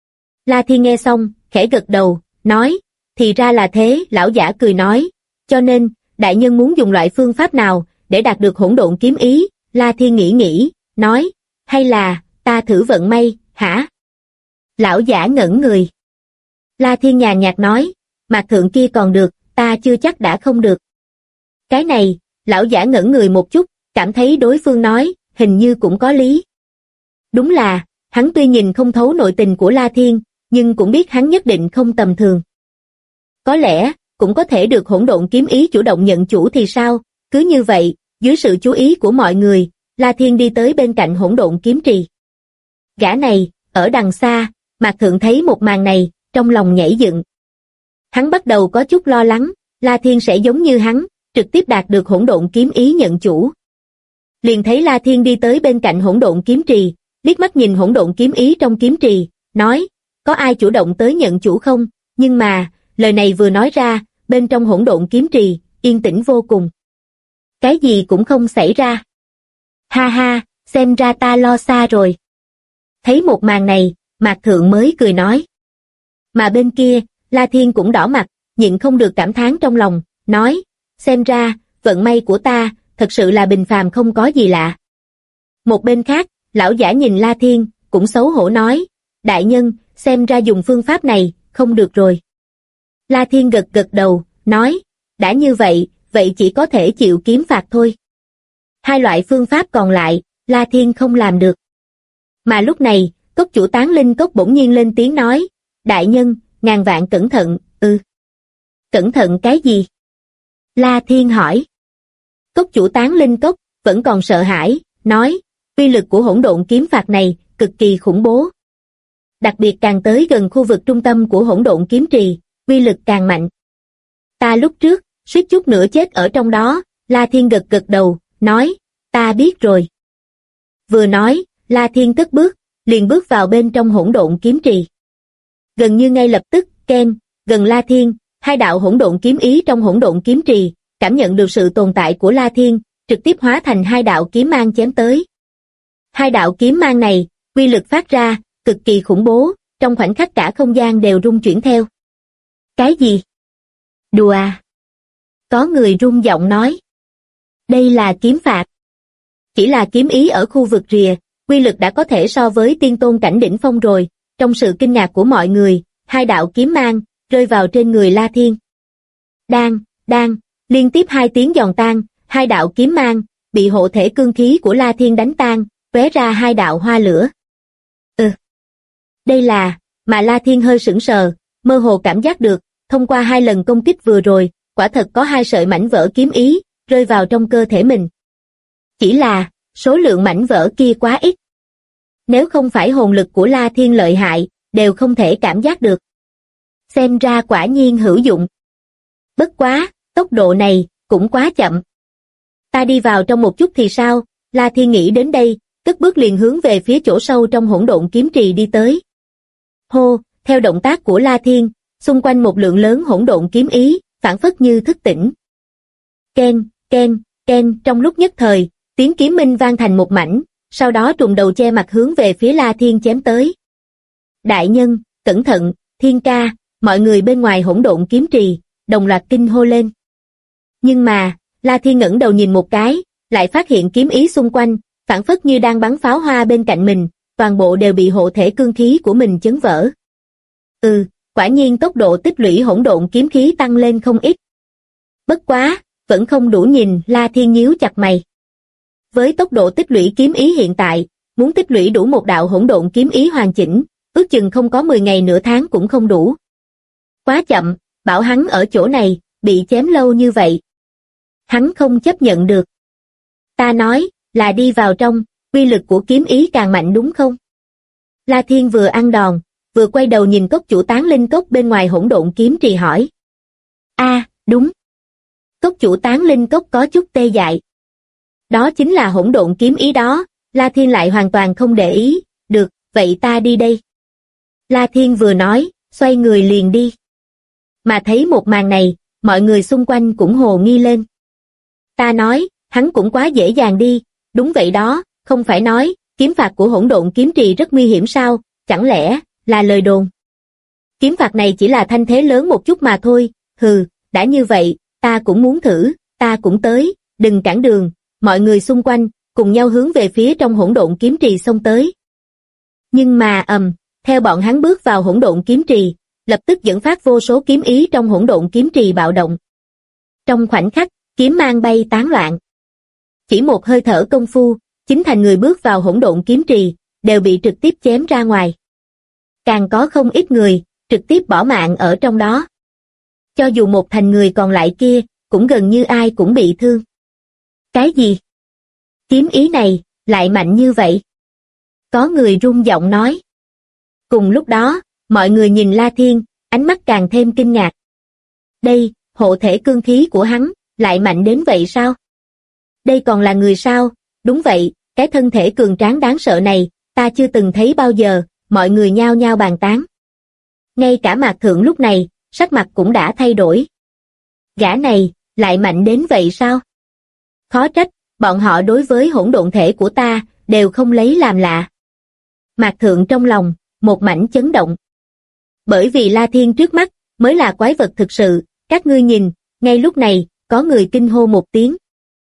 La Thiên nghe xong, khẽ gật đầu, nói, thì ra là thế. Lão giả cười nói, cho nên, đại nhân muốn dùng loại phương pháp nào, để đạt được hỗn độn kiếm ý? La Thiên nghĩ, nói, hay là, ta thử vận may, hả? Lão giả ngẩn người. La Thiên nhàn nhạt nói, Mạc Thượng kia còn được, ta chưa chắc đã không được. Cái này, lão giả ngẩn người một chút, cảm thấy đối phương nói, hình như cũng có lý. Đúng là, hắn tuy nhìn không thấu nội tình của La Thiên, nhưng cũng biết hắn nhất định không tầm thường. Có lẽ, cũng có thể được hỗn độn kiếm ý chủ động nhận chủ thì sao, cứ như vậy, dưới sự chú ý của mọi người, La Thiên đi tới bên cạnh hỗn độn kiếm trì. Gã này, ở đằng xa, Mạc Thượng thấy một màn này, trong lòng nhảy dựng. Hắn bắt đầu có chút lo lắng, La Thiên sẽ giống như hắn, trực tiếp đạt được hỗn độn kiếm ý nhận chủ. Liền thấy La Thiên đi tới bên cạnh hỗn độn kiếm trì, liếc mắt nhìn hỗn độn kiếm ý trong kiếm trì, nói, có ai chủ động tới nhận chủ không? Nhưng mà, lời này vừa nói ra, bên trong hỗn độn kiếm trì, yên tĩnh vô cùng. Cái gì cũng không xảy ra. Ha ha, xem ra ta lo xa rồi. Thấy một màn này, Mạc Thượng mới cười nói. Mà bên kia, La Thiên cũng đỏ mặt, nhịn không được cảm thán trong lòng, nói, xem ra, vận may của ta, thật sự là bình phàm không có gì lạ. Một bên khác, lão giả nhìn La Thiên, cũng xấu hổ nói, đại nhân, xem ra dùng phương pháp này, không được rồi. La Thiên gật gật đầu, nói, đã như vậy, vậy chỉ có thể chịu kiếm phạt thôi. Hai loại phương pháp còn lại, La Thiên không làm được. Mà lúc này, cốc chủ Tán Linh Cốc bỗng nhiên lên tiếng nói, đại nhân, ngàn vạn cẩn thận, Cẩn thận cái gì? La Thiên hỏi. Cốc chủ Tán Linh Cốc, vẫn còn sợ hãi, nói, uy lực của hỗn độn kiếm phạt này, cực kỳ khủng bố. Đặc biệt càng tới gần khu vực trung tâm của hỗn độn kiếm trì, uy lực càng mạnh. Ta lúc trước, suýt chút nữa chết ở trong đó, La Thiên gật gật đầu, nói, ta biết rồi. Vừa nói, La Thiên cất bước, liền bước vào bên trong hỗn độn kiếm trì. Gần như ngay lập tức, gần La Thiên, hai đạo hỗn độn kiếm ý trong hỗn độn kiếm trì, cảm nhận được sự tồn tại của La Thiên, trực tiếp hóa thành hai đạo kiếm mang chém tới. Hai đạo kiếm mang này, uy lực phát ra, cực kỳ khủng bố, trong khoảnh khắc cả không gian đều rung chuyển theo. Cái gì? Đùa à? Có người rung giọng nói. Đây là kiếm phạt. Chỉ là kiếm ý ở khu vực rìa, uy lực đã có thể so với tiên tôn cảnh đỉnh phong rồi. Trong sự kinh ngạc của mọi người, hai đạo kiếm mang, rơi vào trên người La Thiên. Đang, liên tiếp hai tiếng giòn tan, hai đạo kiếm mang, bị hộ thể cương khí của La Thiên đánh tan, tóe ra hai đạo hoa lửa. Đây là, mà La Thiên hơi sững sờ, mơ hồ cảm giác được, thông qua hai lần công kích vừa rồi, quả thật có hai sợi mảnh vỡ kiếm ý, rơi vào trong cơ thể mình. Chỉ là, số lượng mảnh vỡ kia quá ít. Nếu không phải hồn lực của La Thiên lợi hại, đều không thể cảm giác được. Xem ra quả nhiên hữu dụng. Bất quá, tốc độ này, cũng quá chậm. Ta đi vào trong một chút thì sao? La Thiên nghĩ đến đây, cất bước liền hướng về phía chỗ sâu trong hỗn độn kiếm trì đi tới. Hô, theo động tác của La Thiên, xung quanh một lượng lớn hỗn độn kiếm ý, phảng phất như thức tỉnh. Ken, trong lúc nhất thời, tiếng kiếm minh vang thành một mảnh, sau đó trùng đầu che mặt hướng về phía La Thiên chém tới. Đại nhân, cẩn thận, Thiên ca, mọi người bên ngoài hỗn độn kiếm trì, đồng loạt kinh hô lên. Nhưng mà, La Thiên ngẩng đầu nhìn một cái, lại phát hiện kiếm ý xung quanh, phảng phất như đang bắn pháo hoa bên cạnh mình, toàn bộ đều bị hộ thể cương khí của mình chấn vỡ. Quả nhiên tốc độ tích lũy hỗn độn kiếm khí tăng lên không ít. Bất quá, vẫn không đủ nhìn, La Thiên nhíu chặt mày. Với tốc độ tích lũy kiếm ý hiện tại, muốn tích lũy đủ một đạo hỗn độn kiếm ý hoàn chỉnh, ước chừng không có 10 ngày nửa tháng cũng không đủ. Quá chậm, bảo hắn ở chỗ này, bị chém lâu như vậy. Hắn không chấp nhận được. Ta nói, là đi vào trong, uy lực của kiếm ý càng mạnh đúng không? La Thiên vừa ăn đòn, vừa quay đầu nhìn cốc chủ Tán Linh Cốc bên ngoài hỗn độn kiếm trì hỏi. Đúng. Cốc chủ Tán Linh Cốc có chút tê dại. Đó chính là hỗn độn kiếm ý đó, La Thiên lại hoàn toàn không để ý, được, vậy ta đi đây. La Thiên vừa nói, xoay người liền đi. Mà thấy một màn này, mọi người xung quanh cũng hồ nghi lên. Ta nói, hắn cũng quá dễ dàng đi, đúng vậy đó, không phải nói, kiếm phạt của hỗn độn kiếm trì rất nguy hiểm sao, chẳng lẽ, là lời đồn. Kiếm phạt này chỉ là thanh thế lớn một chút mà thôi, đã như vậy, ta cũng muốn thử, ta cũng tới, đừng cản đường, mọi người xung quanh, cùng nhau hướng về phía trong hỗn độn kiếm trì xông tới. Nhưng mà theo bọn hắn bước vào hỗn độn kiếm trì, lập tức dẫn phát vô số kiếm ý trong hỗn độn kiếm trì bạo động. Trong khoảnh khắc, kiếm mang bay tán loạn. chỉ một hơi thở công phu, 9 thành người bước vào hỗn độn kiếm trì, đều bị trực tiếp chém ra ngoài. Càng có không ít người, trực tiếp bỏ mạng ở trong đó. Cho dù 1 thành người còn lại kia, cũng gần như ai cũng bị thương. Cái gì? Kiếm ý này, lại mạnh như vậy? Có người run giọng nói. Cùng lúc đó, mọi người nhìn La Thiên, ánh mắt càng thêm kinh ngạc. Đây, hộ thể cương khí của hắn, lại mạnh đến vậy sao? Đây còn là người sao? Đúng vậy, cái thân thể cường tráng đáng sợ này, ta chưa từng thấy bao giờ, mọi người nhao nhao bàn tán. Ngay cả Mạc Thượng lúc này, sắc mặt cũng đã thay đổi. Gã này, lại mạnh đến vậy sao? Khó trách, bọn họ đối với hỗn độn thể của ta, đều không lấy làm lạ. Mạc Thượng trong lòng, một mảnh chấn động. Bởi vì La Thiên trước mắt, mới là quái vật thực sự, các ngươi nhìn, ngay lúc này, có người kinh hô một tiếng.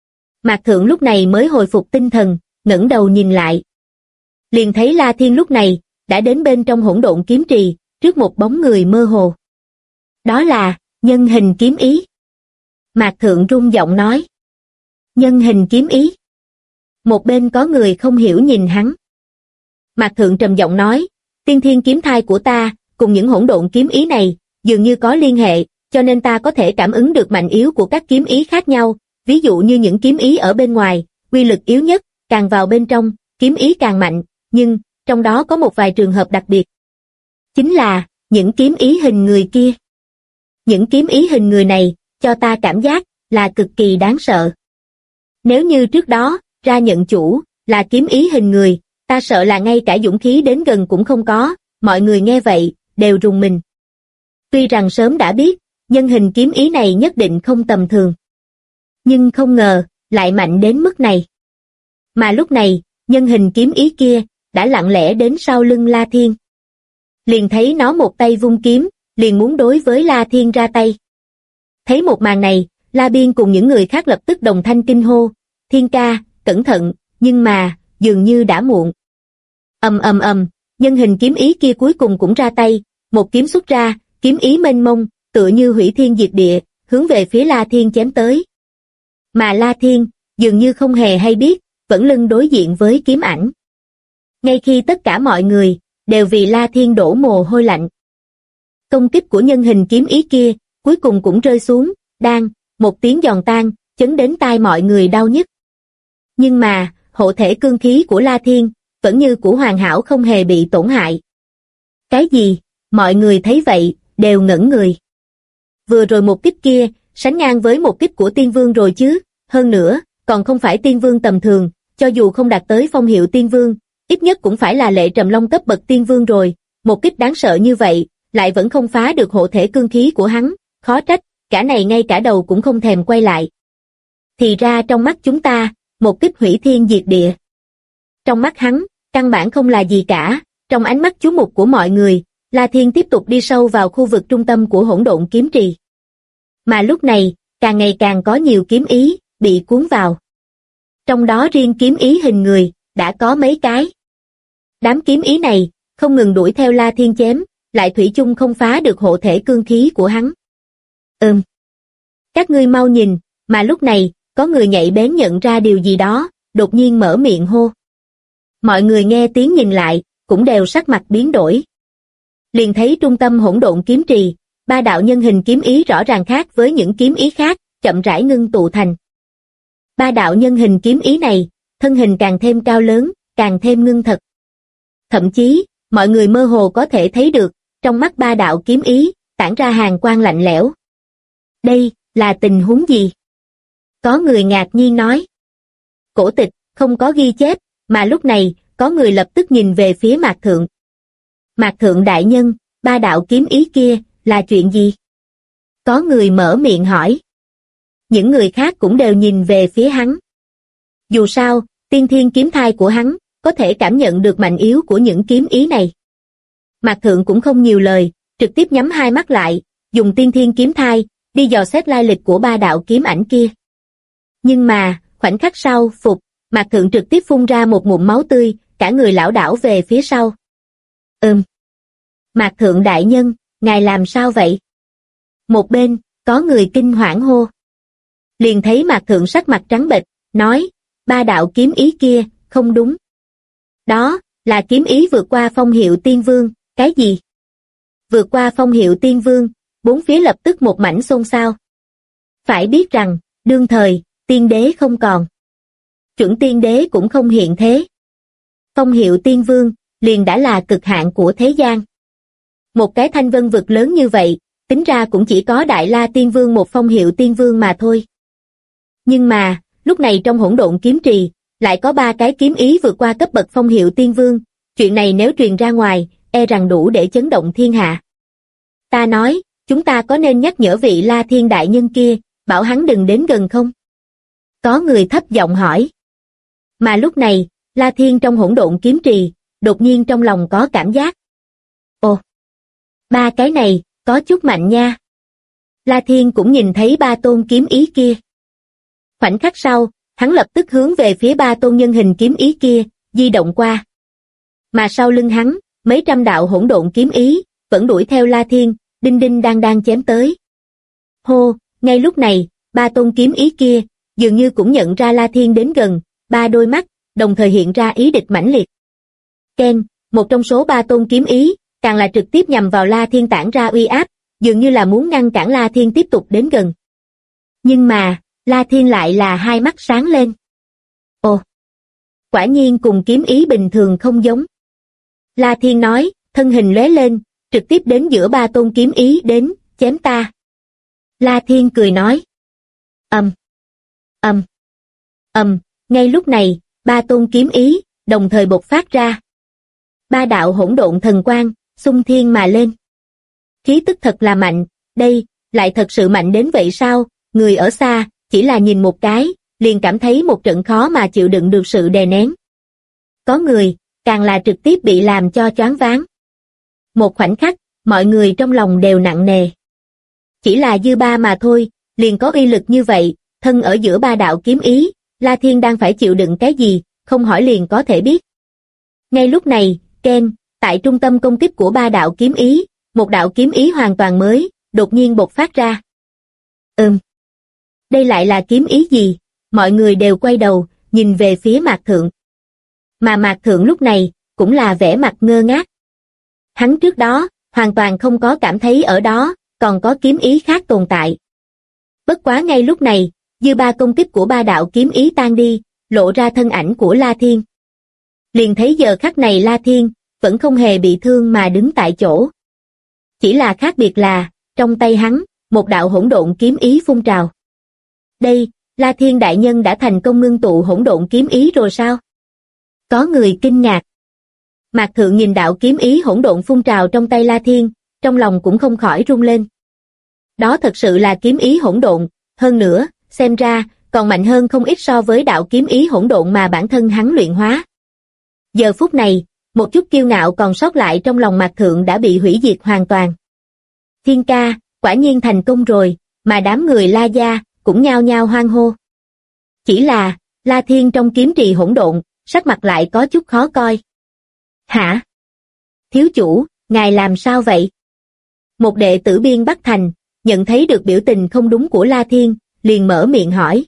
Mạc Thượng lúc này mới hồi phục tinh thần, ngẩng đầu nhìn lại. Liền thấy La Thiên lúc này, đã đến bên trong hỗn độn kiếm trì, trước một bóng người mơ hồ. Đó là, nhân hình kiếm ý. Mạc Thượng run giọng nói. Nhân hình kiếm ý. Một bên có người không hiểu nhìn hắn. Mạc Thượng trầm giọng nói, tiên thiên kiếm thai của ta, cùng những hỗn độn kiếm ý này, dường như có liên hệ, cho nên ta có thể cảm ứng được mạnh yếu của các kiếm ý khác nhau, ví dụ như những kiếm ý ở bên ngoài, uy lực yếu nhất, càng vào bên trong, kiếm ý càng mạnh, nhưng, trong đó có một vài trường hợp đặc biệt. Chính là, những kiếm ý hình người kia. Những kiếm ý hình người này, cho ta cảm giác, là cực kỳ đáng sợ. Nếu như trước đó, ra nhận chủ, là kiếm ý hình người, ta sợ là ngay cả dũng khí đến gần cũng không có, mọi người nghe vậy, đều rùng mình. Tuy rằng sớm đã biết, nhân hình kiếm ý này nhất định không tầm thường. Nhưng không ngờ, lại mạnh đến mức này. Mà lúc này, nhân hình kiếm ý kia, đã lặng lẽ đến sau lưng La Thiên. Liền thấy nó một tay vung kiếm, liền muốn đối với La Thiên ra tay. Thấy một màn này, La Biên cùng những người khác lập tức đồng thanh kinh hô, Thiên ca, cẩn thận, nhưng mà, dường như đã muộn. Nhân hình kiếm ý kia cuối cùng cũng ra tay, một kiếm xuất ra, kiếm ý mênh mông, tựa như hủy thiên diệt địa, hướng về phía La Thiên chém tới. Mà La Thiên, dường như không hề hay biết, vẫn lưng đối diện với kiếm ảnh. Ngay khi tất cả mọi người, đều vì La Thiên đổ mồ hôi lạnh. Công kích của nhân hình kiếm ý kia, cuối cùng cũng rơi xuống, đang, một tiếng giòn tan, chấn đến tai mọi người đau nhức. Nhưng mà, hộ thể cương khí của La Thiên, vẫn như của hoàn hảo không hề bị tổn hại. Cái gì? Mọi người thấy vậy, đều ngẩn người. Vừa rồi một kích kia, sánh ngang với một kích của tiên vương rồi chứ, hơn nữa, còn không phải tiên vương tầm thường, cho dù không đạt tới phong hiệu tiên vương, ít nhất cũng phải là Lệ Trầm Long cấp bậc tiên vương rồi, một kích đáng sợ như vậy, lại vẫn không phá được hộ thể cương khí của hắn, khó trách, cả này ngay cả đầu cũng không thèm quay lại. Thì ra trong mắt chúng ta, một kích hủy thiên diệt địa. Trong mắt hắn, căn bản không là gì cả, trong ánh mắt chú mục của mọi người, La Thiên tiếp tục đi sâu vào khu vực trung tâm của hỗn độn kiếm trì. Mà lúc này, càng ngày càng có nhiều kiếm ý, bị cuốn vào. Trong đó riêng kiếm ý hình người, đã có mấy cái. Đám kiếm ý này, không ngừng đuổi theo La Thiên chém, lại thủy chung không phá được hộ thể cương khí của hắn. Các ngươi mau nhìn, mà lúc này, có người nhạy bén nhận ra điều gì đó, đột nhiên mở miệng hô. Mọi người nghe tiếng nhìn lại, cũng đều sắc mặt biến đổi. Liền thấy trung tâm hỗn độn kiếm trì, 3 đạo nhân hình kiếm ý rõ ràng khác với những kiếm ý khác, chậm rãi ngưng tụ thành. 3 đạo nhân hình kiếm ý này, thân hình càng thêm cao lớn, càng thêm ngưng thật. Thậm chí, mọi người mơ hồ có thể thấy được, trong mắt 3 đạo kiếm ý, tản ra hàn quang lạnh lẽo. Đây, là tình huống gì? Có người ngạc nhiên nói. Cổ tịch, không có ghi chép, mà lúc này, có người lập tức nhìn về phía Mạc Thượng. Mạc Thượng đại nhân, 3 đạo kiếm ý kia, là chuyện gì? Có người mở miệng hỏi. Những người khác cũng đều nhìn về phía hắn. Dù sao, tiên thiên kiếm thai của hắn, có thể cảm nhận được mạnh yếu của những kiếm ý này. Mạc Thượng cũng không nhiều lời, trực tiếp nhắm hai mắt lại, dùng tiên thiên kiếm thai, đi dò xét lai lịch của 3 đạo kiếm ảnh kia. Nhưng mà, khoảnh khắc sau, Mạc Thượng trực tiếp phun ra một ngụm máu tươi, cả người lảo đảo về phía sau. Mạc Thượng đại nhân, ngài làm sao vậy? Một bên, có người kinh hoảng hô. Liền thấy Mạc Thượng sắc mặt trắng bệch, nói, Ba đạo kiếm ý kia, không đúng. Đó, là kiếm ý vượt qua Phong Hiệu Tiên Vương, cái gì? Vượt qua Phong Hiệu Tiên Vương, bốn phía lập tức một mảnh xôn xao. Phải biết rằng, đương thời, tiên đế không còn. Chuẩn tiên đế cũng không hiện thế. Phong Hiệu Tiên Vương, liền đã là cực hạn của thế gian. Một cái thanh vân vực lớn như vậy, tính ra cũng chỉ có Đại La Tiên Vương một Phong Hiệu Tiên Vương mà thôi. Nhưng mà, lúc này trong hỗn độn kiếm trì, lại có ba cái kiếm ý vượt qua cấp bậc Phong Hiệu Tiên Vương, chuyện này nếu truyền ra ngoài, e rằng đủ để chấn động thiên hạ. Ta nói, chúng ta có nên nhắc nhở vị La Thiên đại nhân kia, bảo hắn đừng đến gần không? Có người thấp giọng hỏi. Mà lúc này, La Thiên trong hỗn độn kiếm trì, đột nhiên trong lòng có cảm giác. Ồ, ba cái này, có chút mạnh nha. La Thiên cũng nhìn thấy ba tôn kiếm ý kia. Khoảnh khắc sau, hắn lập tức hướng về phía ba tôn nhân hình kiếm ý kia, di động qua. Mà sau lưng hắn, mấy trăm đạo hỗn độn kiếm ý, vẫn đuổi theo La Thiên, đinh đinh đang chém tới. Hô, ngay lúc này, ba tôn kiếm ý kia, dường như cũng nhận ra La Thiên đến gần, ba đôi mắt, đồng thời hiện ra ý địch mãnh liệt. Ken, một trong số ba tôn kiếm ý, càng là trực tiếp nhằm vào La Thiên tản ra uy áp, dường như là muốn ngăn cản La Thiên tiếp tục đến gần. Nhưng mà, La Thiên lại là hai mắt sáng lên. Ồ, quả nhiên cùng kiếm ý bình thường không giống. La Thiên nói, thân hình lóe lên, trực tiếp đến giữa ba tôn kiếm ý đến, chém ta. La Thiên cười nói. Ngay lúc này, ba tôn kiếm ý, đồng thời bộc phát ra. Ba đạo hỗn độn thần quang, xung thiên mà lên. Khí tức thật là mạnh, đây, lại thật sự mạnh đến vậy sao? Người ở xa, chỉ là nhìn một cái, liền cảm thấy một trận khó mà chịu đựng được sự đè nén. Có người, càng là trực tiếp bị làm cho choáng váng. Một khoảnh khắc, mọi người trong lòng đều nặng nề. Chỉ là dư ba mà thôi, liền có uy lực như vậy, thân ở giữa ba đạo kiếm ý, La Thiên đang phải chịu đựng cái gì, không hỏi liền có thể biết. Ngay lúc này, Ken, tại trung tâm công kích của ba đạo kiếm ý, một đạo kiếm ý hoàn toàn mới, đột nhiên bộc phát ra. Đây lại là kiếm ý gì? Mọi người đều quay đầu, nhìn về phía Mạc Thượng. Mà Mạc Thượng lúc này, cũng là vẻ mặt ngơ ngác. Hắn trước đó, hoàn toàn không có cảm thấy ở đó, còn có kiếm ý khác tồn tại. Bất quá ngay lúc này, dư ba công kích của ba đạo kiếm ý tan đi, lộ ra thân ảnh của La Thiên. Liền thấy giờ khắc này La Thiên, vẫn không hề bị thương mà đứng tại chỗ. Chỉ là khác biệt là, trong tay hắn, một đạo hỗn độn kiếm ý phun trào. Đây, La Thiên đại nhân đã thành công ngưng tụ hỗn độn kiếm ý rồi sao? Có người kinh ngạc. Mạc Thượng nhìn đạo kiếm ý hỗn độn phun trào trong tay La Thiên, trong lòng cũng không khỏi rung lên. Đó thật sự là kiếm ý hỗn độn, hơn nữa, xem ra, còn mạnh hơn không ít so với đạo kiếm ý hỗn độn mà bản thân hắn luyện hóa. Giờ phút này, một chút kiêu ngạo còn sót lại trong lòng Mạc Thượng đã bị hủy diệt hoàn toàn. Thiên ca, quả nhiên thành công rồi, mà đám người La gia cũng nhao nhao hoan hô. Chỉ là, La Thiên trong kiếm trì hỗn độn, sắc mặt lại có chút khó coi. Hả? Thiếu chủ, ngài làm sao vậy? Một đệ tử Biên Bắc Thành, nhận thấy được biểu tình không đúng của La Thiên, liền mở miệng hỏi.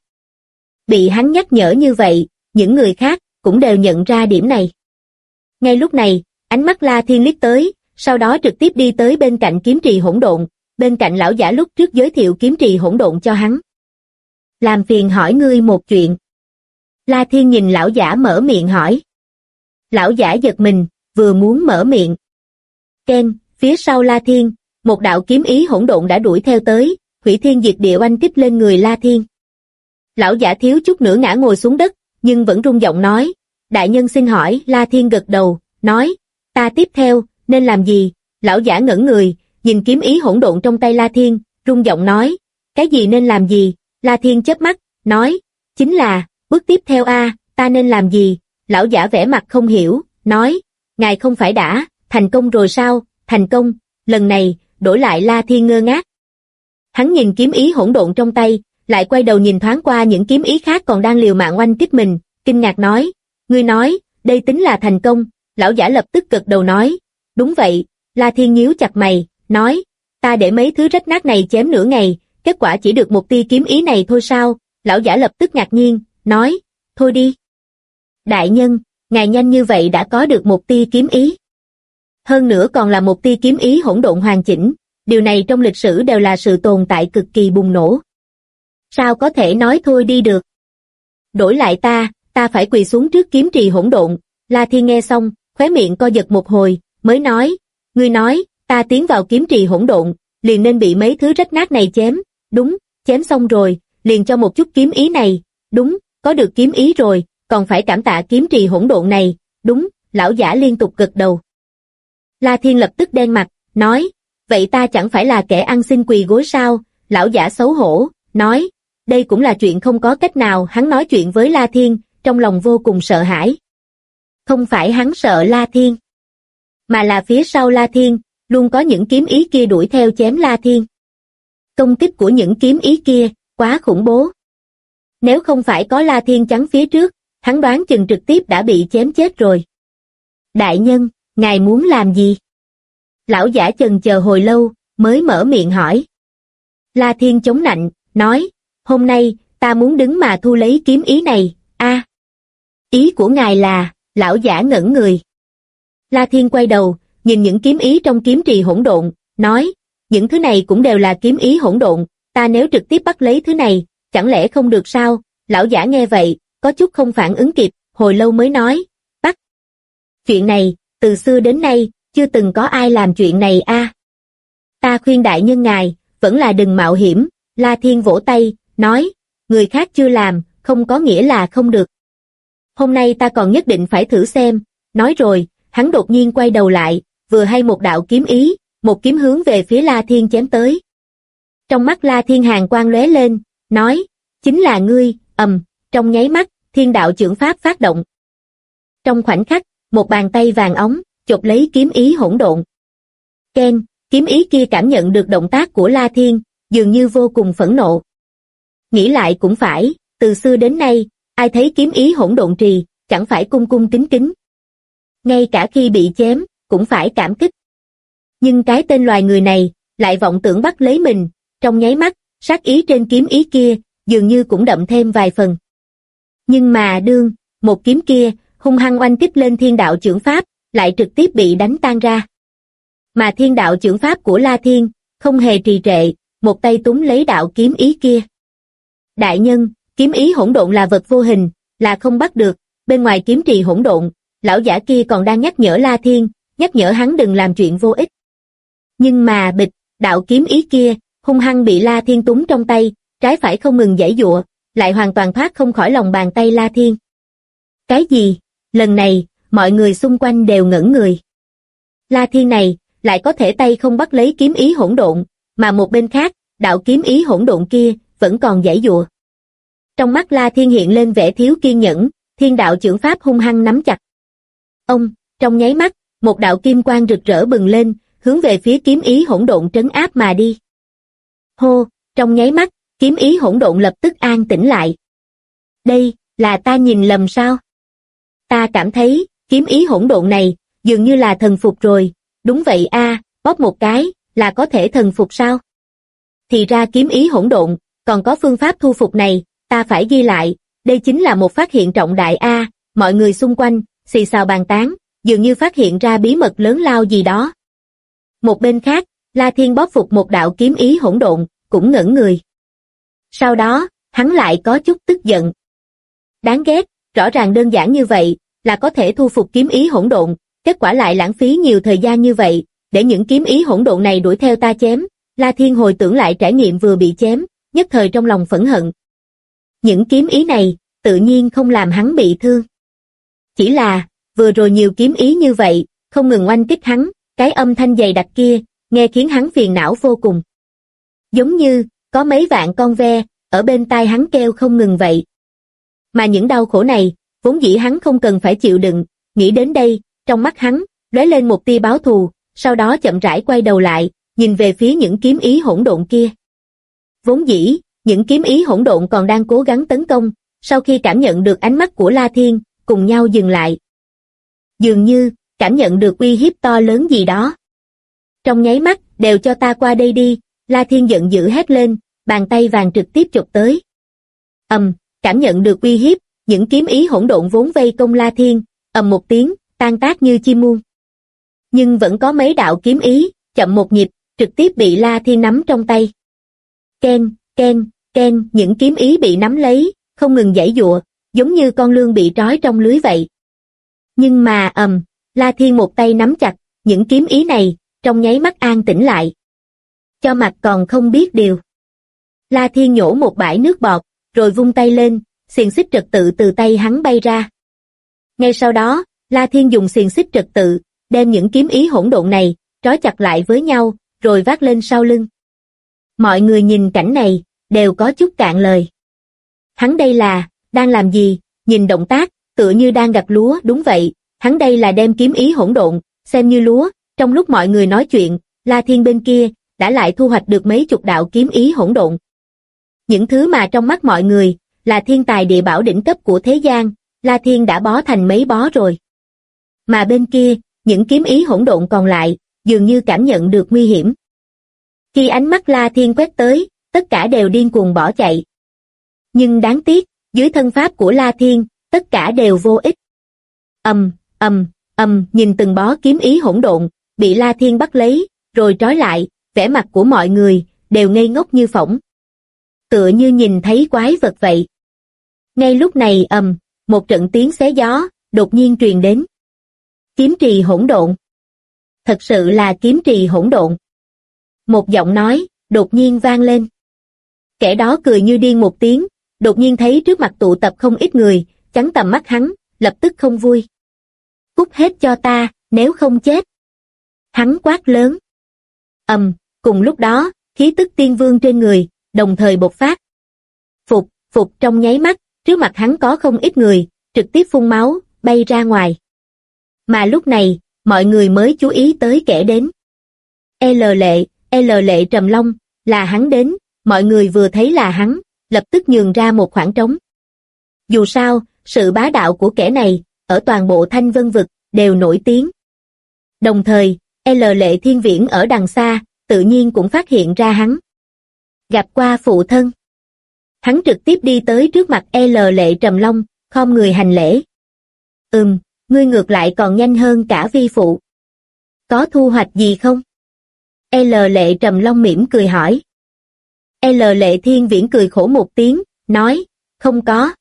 Bị hắn nhắc nhở như vậy, những người khác cũng đều nhận ra điểm này. Ngay lúc này, ánh mắt La Thiên liếc tới, sau đó trực tiếp đi tới bên cạnh kiếm trì hỗn độn, bên cạnh lão giả lúc trước giới thiệu kiếm trì hỗn độn cho hắn. Làm phiền hỏi ngươi một chuyện. La Thiên nhìn lão giả mở miệng hỏi. Lão giả giật mình, vừa muốn mở miệng. Ken, phía sau La Thiên, một đạo kiếm ý hỗn độn đã đuổi theo tới, hủy thiên diệt địa oanh kích lên người La Thiên. Lão giả thiếu chút nữa ngã ngồi xuống đất, nhưng vẫn rung giọng nói, đại nhân xin hỏi. La Thiên gật đầu, nói, ta tiếp theo, nên làm gì? Lão giả ngẩn người, nhìn kiếm ý hỗn độn trong tay La Thiên, rung giọng nói, cái gì nên làm gì? La Thiên chớp mắt, nói, chính là, bước tiếp theo ta nên làm gì? Lão giả vẻ mặt không hiểu, nói, ngài không phải đã, thành công rồi sao? Thành công, lần này, đổi lại La Thiên ngơ ngác. Hắn nhìn kiếm ý hỗn độn trong tay, lại quay đầu nhìn thoáng qua những kiếm ý khác còn đang liều mạng oanh kích mình, kinh ngạc nói, ngươi nói, đây tính là thành công? Lão giả lập tức gật đầu nói, đúng vậy. La Thiên nhíu chặt mày, nói, ta để mấy thứ rách nát này chém nửa ngày, kết quả chỉ được một tia kiếm ý này thôi sao? Lão giả lập tức ngạc nhiên, nói, thôi đi. Đại nhân, ngài nhanh như vậy đã có được một tia kiếm ý. Hơn nữa còn là một tia kiếm ý hỗn độn hoàn chỉnh, điều này trong lịch sử đều là sự tồn tại cực kỳ bùng nổ. Sao có thể nói thôi đi được? Đổi lại ta phải quỳ xuống trước kiếm trì hỗn độn. La Thiên nghe xong, khóe miệng co giật một hồi, mới nói, ngươi nói, ta tiến vào kiếm trì hỗn độn, liền nên bị mấy thứ rách nát này chém, đúng, chém xong rồi, liền cho một chút kiếm ý này, đúng, có được kiếm ý rồi, còn phải cảm tạ kiếm trì hỗn độn này, đúng, lão giả liên tục gật đầu. La Thiên lập tức đen mặt, nói, vậy ta chẳng phải là kẻ ăn xin quỳ gối sao? Lão giả xấu hổ, nói, đây cũng là chuyện không có cách nào. Hắn nói chuyện với La Thiên, trong lòng vô cùng sợ hãi. Không phải hắn sợ La Thiên, mà là phía sau La Thiên, luôn có những kiếm ý kia đuổi theo chém La Thiên. Công kích của những kiếm ý kia, quá khủng bố. Nếu không phải có La Thiên chắn phía trước, hắn đoán chừng trực tiếp đã bị chém chết rồi. Đại nhân, ngài muốn làm gì? Lão giả chần chờ hồi lâu, mới mở miệng hỏi. La Thiên chống nạnh, nói, hôm nay, ta muốn đứng mà thu lấy kiếm ý này, ý của ngài là, lão giả ngẩn người. La Thiên quay đầu, nhìn những kiếm ý trong kiếm trì hỗn độn, nói, những thứ này cũng đều là kiếm ý hỗn độn, ta nếu trực tiếp bắt lấy thứ này, chẳng lẽ không được sao? Lão giả nghe vậy, có chút không phản ứng kịp, hồi lâu mới nói, bắt. Chuyện này, từ xưa đến nay, chưa từng có ai làm chuyện này Ta khuyên đại nhân ngài, vẫn là đừng mạo hiểm. La Thiên vỗ tay, nói, người khác chưa làm, không có nghĩa là không được. Hôm nay ta còn nhất định phải thử xem. Nói rồi, hắn đột nhiên quay đầu lại, vừa hay một đạo kiếm ý, một kiếm hướng về phía La Thiên chém tới. Trong mắt La Thiên hàn quang lóe lên, nói, chính là ngươi. Trong nháy mắt, thiên đạo chưởng pháp phát động. Trong khoảnh khắc, một bàn tay vàng óng, chộp lấy kiếm ý hỗn độn. Ken, kiếm ý kia cảm nhận được động tác của La Thiên, dường như vô cùng phẫn nộ. Nghĩ lại cũng phải, từ xưa đến nay, ai thấy kiếm ý hỗn độn trì, chẳng phải cung cung kính kính. Ngay cả khi bị chém, cũng phải cảm kích. Nhưng cái tên loài người này, lại vọng tưởng bắt lấy mình, trong nháy mắt, sát ý trên kiếm ý kia, dường như cũng đậm thêm vài phần. Nhưng mà một kiếm kia, hung hăng oanh kích lên thiên đạo chưởng pháp, lại trực tiếp bị đánh tan ra. Mà thiên đạo chưởng pháp của La Thiên, không hề trì trệ, một tay túm lấy đạo kiếm ý kia. Đại nhân, kiếm ý hỗn độn là vật vô hình, là không bắt được, bên ngoài kiếm trì hỗn độn, lão giả kia còn đang nhắc nhở La Thiên, nhắc nhở hắn đừng làm chuyện vô ích. Nhưng mà bịch, đạo kiếm ý kia, hung hăng bị La Thiên túm trong tay, trái phải không ngừng giãy giụa, lại hoàn toàn thoát không khỏi lòng bàn tay La Thiên. Cái gì? Lần này, mọi người xung quanh đều ngẩn người. La Thiên này, lại có thể tay không bắt lấy kiếm ý hỗn độn, mà một bên khác, đạo kiếm ý hỗn độn kia, vẫn còn giãy giụa. Trong mắt La Thiên hiện lên vẻ thiếu kiên nhẫn, thiên đạo chưởng pháp hung hăng nắm chặt. Trong nháy mắt, một đạo kim quang rực rỡ bừng lên, hướng về phía kiếm ý hỗn độn trấn áp mà đi. Hô, trong nháy mắt, kiếm ý hỗn độn lập tức an tĩnh lại. Đây, là ta nhìn lầm sao? Ta cảm thấy, kiếm ý hỗn độn này, dường như là thần phục rồi. Đúng vậy bóp một cái, là có thể thần phục sao? Thì ra kiếm ý hỗn độn, còn có phương pháp thu phục này, ta phải ghi lại, đây chính là một phát hiện trọng đại mọi người xung quanh, xì xào bàn tán, dường như phát hiện ra bí mật lớn lao gì đó. Một bên khác, La Thiên bóp phục một đạo kiếm ý hỗn độn, cũng ngẩn người. Sau đó, hắn lại có chút tức giận. Đáng ghét, rõ ràng đơn giản như vậy, là có thể thu phục kiếm ý hỗn độn, kết quả lại lãng phí nhiều thời gian như vậy, để những kiếm ý hỗn độn này đuổi theo ta chém. La Thiên hồi tưởng lại trải nghiệm vừa bị chém, nhất thời trong lòng phẫn hận. Những kiếm ý này, tự nhiên không làm hắn bị thương. Chỉ là, vừa rồi nhiều kiếm ý như vậy, không ngừng oanh kích hắn, cái âm thanh dày đặc kia, nghe khiến hắn phiền não vô cùng. Giống như, có mấy vạn con ve, ở bên tai hắn kêu không ngừng vậy. Mà những đau khổ này, vốn dĩ hắn không cần phải chịu đựng, nghĩ đến đây, trong mắt hắn, lóe lên một tia báo thù, sau đó chậm rãi quay đầu lại, nhìn về phía những kiếm ý hỗn độn kia. Vốn dĩ, những kiếm ý hỗn độn còn đang cố gắng tấn công, sau khi cảm nhận được ánh mắt của La Thiên, cùng nhau dừng lại. Dường như, cảm nhận được uy hiếp to lớn gì đó. Trong nháy mắt, đều cho ta qua đây đi, La Thiên giận dữ hét lên, bàn tay vàng trực tiếp chụp tới. Cảm nhận được uy hiếp, những kiếm ý hỗn độn vốn vây công La Thiên, ầm một tiếng, tan tác như chim muông. Nhưng vẫn có mấy đạo kiếm ý, chậm một nhịp, trực tiếp bị La Thiên nắm trong tay. Ken, ken, ken, những kiếm ý bị nắm lấy, không ngừng giãy giụa, giống như con lươn bị trói trong lưới vậy. Nhưng mà La Thiên một tay nắm chặt, những kiếm ý này, trong nháy mắt an tĩnh lại. Cho mặt còn không biết điều. La Thiên nhổ một bãi nước bọt, rồi vung tay lên, xiềng xích trật tự từ tay hắn bay ra. Ngay sau đó, La Thiên dùng xiềng xích trật tự, đem những kiếm ý hỗn độn này, trói chặt lại với nhau, rồi vác lên sau lưng. Mọi người nhìn cảnh này, đều có chút cạn lời. Hắn đây là, đang làm gì, nhìn động tác, tựa như đang gặt lúa, đúng vậy, hắn đây là đem kiếm ý hỗn độn, xem như lúa. Trong lúc mọi người nói chuyện, La Thiên bên kia, đã lại thu hoạch được mấy chục đạo kiếm ý hỗn độn. Những thứ mà trong mắt mọi người, là thiên tài địa bảo đỉnh cấp của thế gian, La Thiên đã bó thành mấy bó rồi. Mà bên kia, những kiếm ý hỗn độn còn lại, dường như cảm nhận được nguy hiểm. Khi ánh mắt La Thiên quét tới, tất cả đều điên cuồng bỏ chạy. Nhưng đáng tiếc, dưới thân pháp của La Thiên, tất cả đều vô ích. Nhìn từng bó kiếm ý hỗn độn, bị La Thiên bắt lấy, rồi trói lại, vẻ mặt của mọi người, đều ngây ngốc như phỗng. Tựa như nhìn thấy quái vật vậy. Ngay lúc này một trận tiếng xé gió, đột nhiên truyền đến. Kiếm trì hỗn độn. Thật sự là kiếm trì hỗn độn. Một giọng nói, đột nhiên vang lên. Kẻ đó cười như điên một tiếng, đột nhiên thấy trước mặt tụ tập không ít người, chắn tầm mắt hắn, lập tức không vui. Cút hết cho ta, nếu không chết. Hắn quát lớn. Cùng lúc đó, khí tức tiên vương trên người, đồng thời bộc phát. Phục trong nháy mắt, trước mặt hắn có không ít người, trực tiếp phun máu, bay ra ngoài. Mà lúc này, mọi người mới chú ý tới kẻ đến. L Lệ Trầm Long, là hắn đến, mọi người vừa thấy là hắn, lập tức nhường ra một khoảng trống. Dù sao, sự bá đạo của kẻ này, ở toàn bộ Thanh Vân Vực, đều nổi tiếng. Đồng thời, L Lệ Thiên Viễn ở đằng xa, tự nhiên cũng phát hiện ra hắn. Gặp qua phụ thân. Hắn trực tiếp đi tới trước mặt L Lệ Trầm Long, khom người hành lễ. Ngươi ngược lại còn nhanh hơn cả vi phụ. Có thu hoạch gì không? L Lệ Trầm Long mỉm cười hỏi. L Lệ Thiên Viễn cười khổ một tiếng, nói, không có.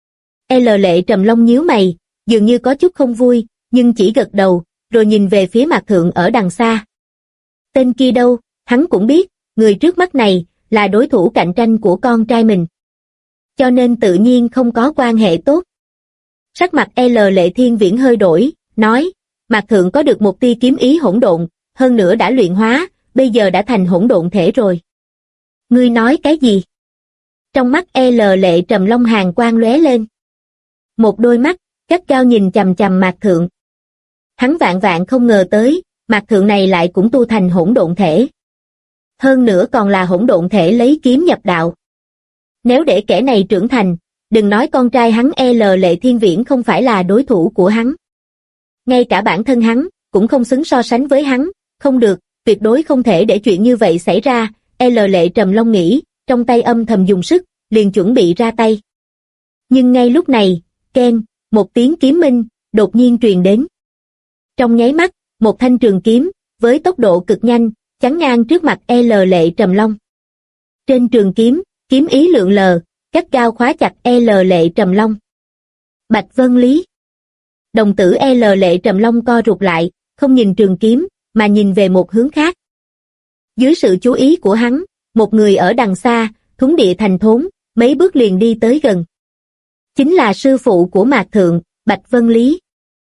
L Lệ Trầm Long nhíu mày, dường như có chút không vui, nhưng chỉ gật đầu, rồi nhìn về phía Mạc Thượng ở đằng xa. Tên kia đâu, hắn cũng biết, người trước mắt này, là đối thủ cạnh tranh của con trai mình. Cho nên tự nhiên không có quan hệ tốt. Sắc mặt L Lệ Thiên Viễn hơi đổi, nói, Mạc Thượng có được một tia kiếm ý hỗn độn, hơn nữa đã luyện hóa, bây giờ đã thành hỗn độn thể rồi. Ngươi nói cái gì? Trong mắt L Lệ Trầm Long hàn quang lóe lên. Một đôi mắt, gắt gao nhìn chằm chằm Mạc Thượng. Hắn vạn không ngờ tới, Mạc Thượng này lại cũng tu thành hỗn độn thể. Hơn nữa còn là hỗn độn thể lấy kiếm nhập đạo. Nếu để kẻ này trưởng thành, đừng nói con trai hắn L Lệ Thiên Viễn không phải là đối thủ của hắn. Ngay cả bản thân hắn, cũng không xứng so sánh với hắn, không được, tuyệt đối không thể để chuyện như vậy xảy ra. L Lệ Trầm Long nghĩ, trong tay âm thầm dùng sức, liền chuẩn bị ra tay. Nhưng ngay lúc này, keng, một tiếng kiếm minh, đột nhiên truyền đến. Trong nháy mắt, một thanh trường kiếm, với tốc độ cực nhanh, chắn ngang trước mặt L Lệ Trầm Long. Trên trường kiếm, kiếm ý lượn lờ, gắt gao khóa chặt L Lệ Trầm Long. Bạch Vân Lý. Đồng tử L Lệ Trầm Long co rụt lại, không nhìn trường kiếm, mà nhìn về một hướng khác. Dưới sự chú ý của hắn, một người ở đằng xa, thúng địa thành thốn, mấy bước liền đi tới gần. Chính là sư phụ của Mạc Thượng, Bạch Vân Lý.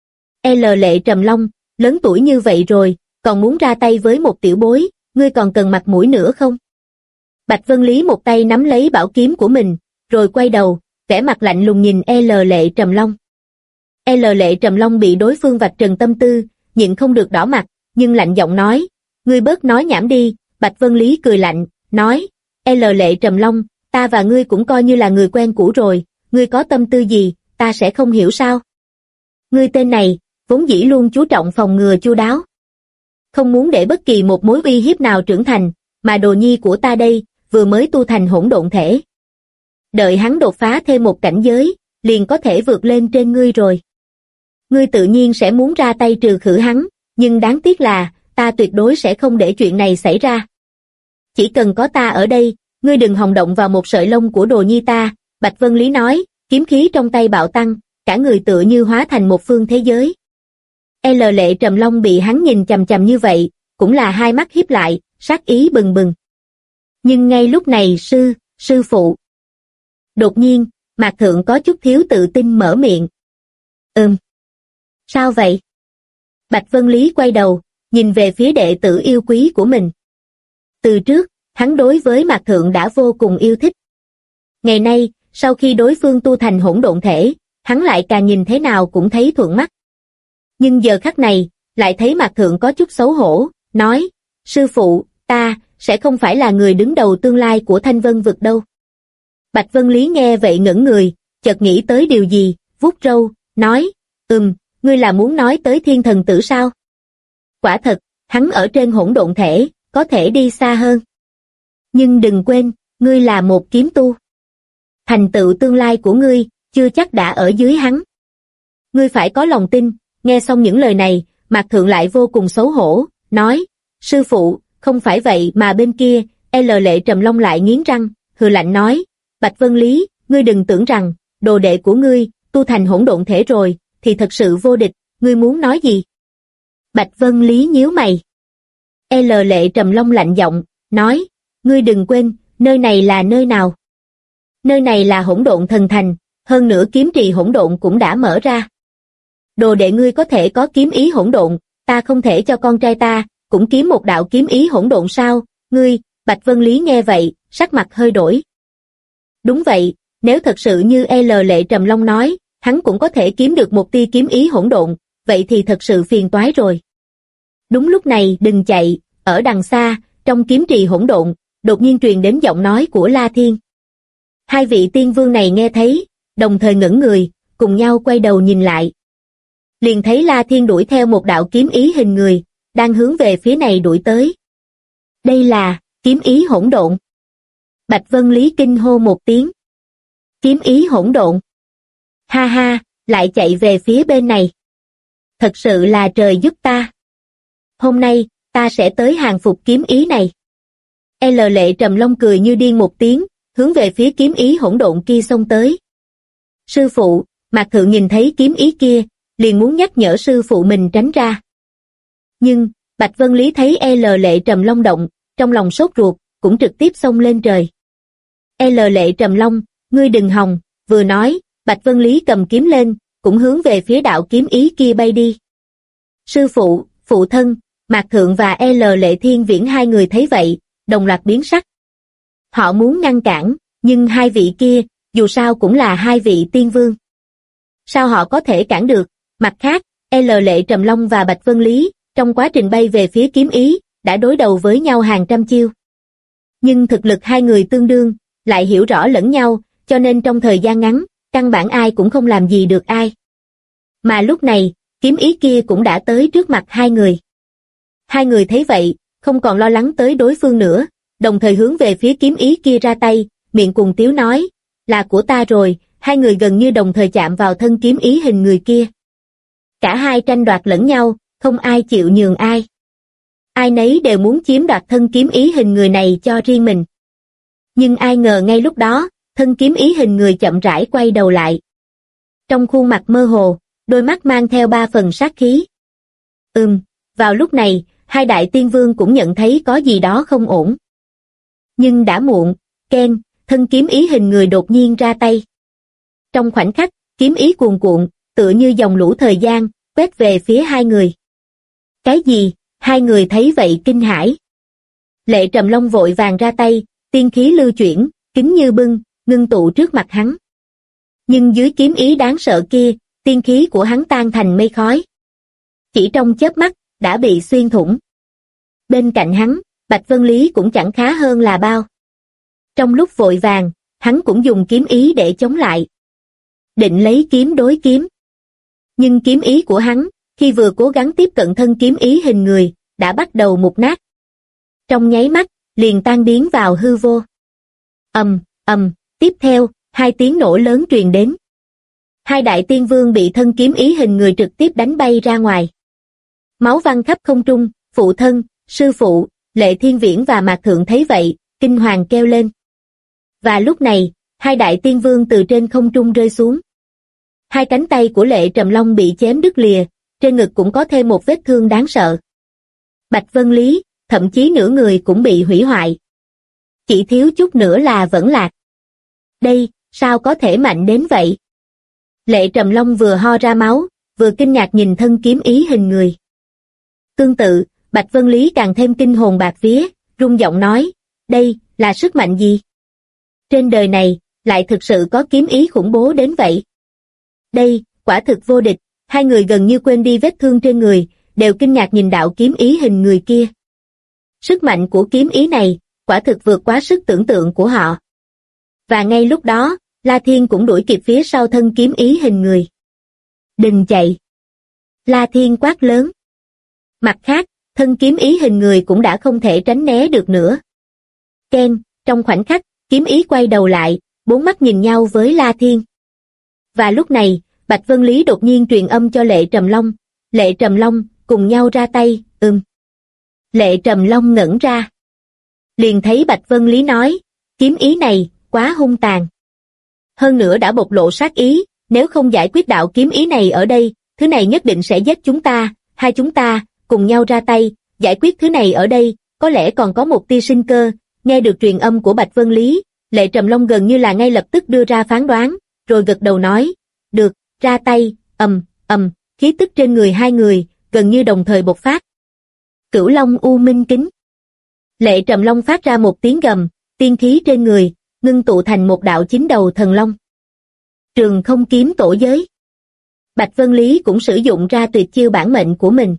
L Lệ Trầm Long, lớn tuổi như vậy rồi, còn muốn ra tay với một tiểu bối, ngươi còn cần mặt mũi nữa không? Bạch Vân Lý một tay nắm lấy bảo kiếm của mình, rồi quay đầu, vẻ mặt lạnh lùng nhìn L Lệ Trầm Long. L Lệ Trầm Long bị đối phương vạch trần tâm tư, nhịn không được đỏ mặt, nhưng lạnh giọng nói, ngươi bớt nói nhảm đi. Bạch Vân Lý cười lạnh, nói, L Lệ Trầm Long, ta và ngươi cũng coi như là người quen cũ rồi, ngươi có tâm tư gì, ta sẽ không hiểu sao? Ngươi tên này, vốn dĩ luôn chú trọng phòng ngừa chu đáo. Không muốn để bất kỳ một mối uy hiếp nào trưởng thành, mà đồ nhi của ta đây, vừa mới tu thành hỗn độn thể. Đợi hắn đột phá thêm một cảnh giới, liền có thể vượt lên trên ngươi rồi. Ngươi tự nhiên sẽ muốn ra tay trừ khử hắn, nhưng đáng tiếc là, ta tuyệt đối sẽ không để chuyện này xảy ra. Chỉ cần có ta ở đây, ngươi đừng hòng động vào một sợi lông của đồ nhi ta, Bạch Vân Lý nói, kiếm khí trong tay bạo tăng, cả người tựa như hóa thành một phương thế giới. Lệ Trầm Long bị hắn nhìn chằm chằm như vậy, cũng là hai mắt híp lại, sát ý bừng bừng. Nhưng ngay lúc này sư phụ. Đột nhiên, Mạc Thượng có chút thiếu tự tin mở miệng. Sao vậy? Bạch Vân Lý quay đầu, nhìn về phía đệ tử yêu quý của mình. Từ trước, hắn đối với Mạc Thượng đã vô cùng yêu thích. Ngày nay, sau khi đối phương tu thành hỗn độn thể, hắn lại càng nhìn thế nào cũng thấy thuận mắt. Nhưng giờ khắc này, lại thấy Mạc Thượng có chút xấu hổ, nói, sư phụ, ta, sẽ không phải là người đứng đầu tương lai của Thanh Vân vực đâu. Bạch Vân Lý nghe vậy ngẩn người, chợt nghĩ tới điều gì, vuốt râu, nói, ngươi là muốn nói tới thiên thần tử sao? Quả thật, hắn ở trên hỗn độn thể, có thể đi xa hơn. Nhưng đừng quên, ngươi là một kiếm tu. Thành tựu tương lai của ngươi, chưa chắc đã ở dưới hắn. Ngươi phải có lòng tin. Nghe xong những lời này, Mạc Thượng lại vô cùng xấu hổ, nói, sư phụ, không phải vậy mà bên kia, Lệ Trầm Long lại nghiến răng, hừ lạnh nói, Bạch Vân Lý, ngươi đừng tưởng rằng, đồ đệ của ngươi, tu thành hỗn độn thể rồi, thì thật sự vô địch, ngươi muốn nói gì? Bạch Vân Lý nhíu mày. Lệ Trầm Long lạnh giọng, nói, ngươi đừng quên, nơi này là nơi nào? Nơi này là hỗn độn thần thành, hơn nữa kiếm trì hỗn độn cũng đã mở ra. Đồ đệ ngươi có thể có kiếm ý hỗn độn, ta không thể cho con trai ta, cũng kiếm một đạo kiếm ý hỗn độn sao? Ngươi, Bạch Vân Lý nghe vậy, sắc mặt hơi đổi. Đúng vậy, nếu thật sự như Lệ Trầm Long nói, hắn cũng có thể kiếm được một tia kiếm ý hỗn độn, vậy thì thật sự phiền toái rồi. Đúng lúc này, đừng chạy, ở đằng xa, trong kiếm trì hỗn độn, đột nhiên truyền đến giọng nói của La Thiên. Hai vị tiên vương này nghe thấy, đồng thời ngẩng người, cùng nhau quay đầu nhìn lại. Liền thấy La Thiên đuổi theo một đạo kiếm ý hình người, đang hướng về phía này đuổi tới. Đây là kiếm ý hỗn độn. Bạch Vân Lý kinh hô một tiếng. Kiếm ý hỗn độn. Ha ha, lại chạy về phía bên này. Thật sự là trời giúp ta. Hôm nay, ta sẽ tới hàng phục kiếm ý này. Lệ Trầm Long cười như điên một tiếng, hướng về phía kiếm ý hỗn độn kia xông tới. Sư phụ, Mạc Thượng nhìn thấy kiếm ý kia, liền muốn nhắc nhở sư phụ mình tránh ra. Nhưng, Bạch Vân Lý thấy Lệ Trầm Long động, trong lòng sốt ruột, cũng trực tiếp xông lên trời. Lệ Trầm Long, ngươi đừng hòng, vừa nói, Bạch Vân Lý cầm kiếm lên, cũng hướng về phía đạo kiếm ý kia bay đi. Sư phụ, phụ thân, Mạc Thượng và Lệ Thiên Viễn hai người thấy vậy, đồng loạt biến sắc. Họ muốn ngăn cản, nhưng hai vị kia, dù sao cũng là hai vị tiên vương. Sao họ có thể cản được? Mặt khác, Lệ Trầm Long và Bạch Vân Lý, trong quá trình bay về phía kiếm ý, đã đối đầu với nhau hàng trăm chiêu. Nhưng thực lực hai người tương đương, lại hiểu rõ lẫn nhau, cho nên trong thời gian ngắn, căn bản ai cũng không làm gì được ai. Mà lúc này, kiếm ý kia cũng đã tới trước mặt hai người. Hai người thấy vậy, không còn lo lắng tới đối phương nữa, đồng thời hướng về phía kiếm ý kia ra tay, miệng cùng tiếu nói, là của ta rồi, hai người gần như đồng thời chạm vào thân kiếm ý hình người kia. Cả hai tranh đoạt lẫn nhau, không ai chịu nhường ai. Ai nấy đều muốn chiếm đoạt thân kiếm ý hình người này cho riêng mình. Nhưng ai ngờ ngay lúc đó, thân kiếm ý hình người chậm rãi quay đầu lại. Trong khuôn mặt mơ hồ, đôi mắt mang theo ba phần sát khí. Vào lúc này, hai đại tiên vương cũng nhận thấy có gì đó không ổn. Nhưng đã muộn, keng, thân kiếm ý hình người đột nhiên ra tay. Trong khoảnh khắc, kiếm ý cuồn cuộn, tựa như dòng lũ thời gian, quét về phía hai người. Cái gì? Hai người thấy vậy kinh hãi. Lệ Trầm Long vội vàng ra tay, tiên khí lưu chuyển, kính như bưng, ngưng tụ trước mặt hắn. Nhưng dưới kiếm ý đáng sợ kia, tiên khí của hắn tan thành mây khói. Chỉ trong chớp mắt, đã bị xuyên thủng. Bên cạnh hắn, Bạch Vân Lý cũng chẳng khá hơn là bao. Trong lúc vội vàng, hắn cũng dùng kiếm ý để chống lại. Định lấy kiếm đối kiếm. Nhưng kiếm ý của hắn, khi vừa cố gắng tiếp cận thân kiếm ý hình người, đã bắt đầu mục nát. Trong nháy mắt, liền tan biến vào hư vô. Tiếp theo, hai tiếng nổ lớn truyền đến. Hai đại tiên vương bị thân kiếm ý hình người trực tiếp đánh bay ra ngoài. Máu văng khắp không trung, phụ thân, sư phụ, Lệ Thiên Viễn và Mạc Thượng thấy vậy, kinh hoàng kêu lên. Và lúc này, hai đại tiên vương từ trên không trung rơi xuống. Hai cánh tay của Lệ Trầm Long bị chém đứt lìa, trên ngực cũng có thêm một vết thương đáng sợ. Bạch Vân Lý, thậm chí nửa người cũng bị hủy hoại. Chỉ thiếu chút nữa là vẫn lạc. Đây, sao có thể mạnh đến vậy? Lệ Trầm Long vừa ho ra máu, vừa kinh ngạc nhìn thân kiếm ý hình người. Tương tự, Bạch Vân Lý càng thêm kinh hồn bạt vía, run giọng nói, đây, là sức mạnh gì? Trên đời này, lại thực sự có kiếm ý khủng bố đến vậy. Đây, quả thực vô địch, hai người gần như quên đi vết thương trên người, đều kinh ngạc nhìn đạo kiếm ý hình người kia. Sức mạnh của kiếm ý này, quả thực vượt quá sức tưởng tượng của họ. Và ngay lúc đó, La Thiên cũng đuổi kịp phía sau thân kiếm ý hình người. Đừng chạy! La Thiên quát lớn. Mặt khác, thân kiếm ý hình người cũng đã không thể tránh né được nữa. Ken, trong khoảnh khắc, kiếm ý quay đầu lại, bốn mắt nhìn nhau với La Thiên. Và lúc này, Bạch Vân Lý đột nhiên truyền âm cho Lệ Trầm Long. Lệ Trầm Long, cùng nhau ra tay, Lệ Trầm Long ngẩn ra. Liền thấy Bạch Vân Lý nói, kiếm ý này, quá hung tàn. Hơn nữa đã bộc lộ sát ý, nếu không giải quyết đạo kiếm ý này ở đây, thứ này nhất định sẽ giết chúng ta, hai chúng ta, cùng nhau ra tay, giải quyết thứ này ở đây, có lẽ còn có một tia sinh cơ. Nghe được truyền âm của Bạch Vân Lý, Lệ Trầm Long gần như là ngay lập tức đưa ra phán đoán, rồi gật đầu nói, được, ra tay, khí tức trên người hai người, gần như đồng thời bộc phát. Cửu Long U Minh Kính. Lệ Trầm Long phát ra một tiếng gầm, tiên khí trên người, ngưng tụ thành một đạo chính đầu thần long. Trường Không Kiếm Tổ Giới. Bạch Vân Lý cũng sử dụng ra tuyệt chiêu bản mệnh của mình.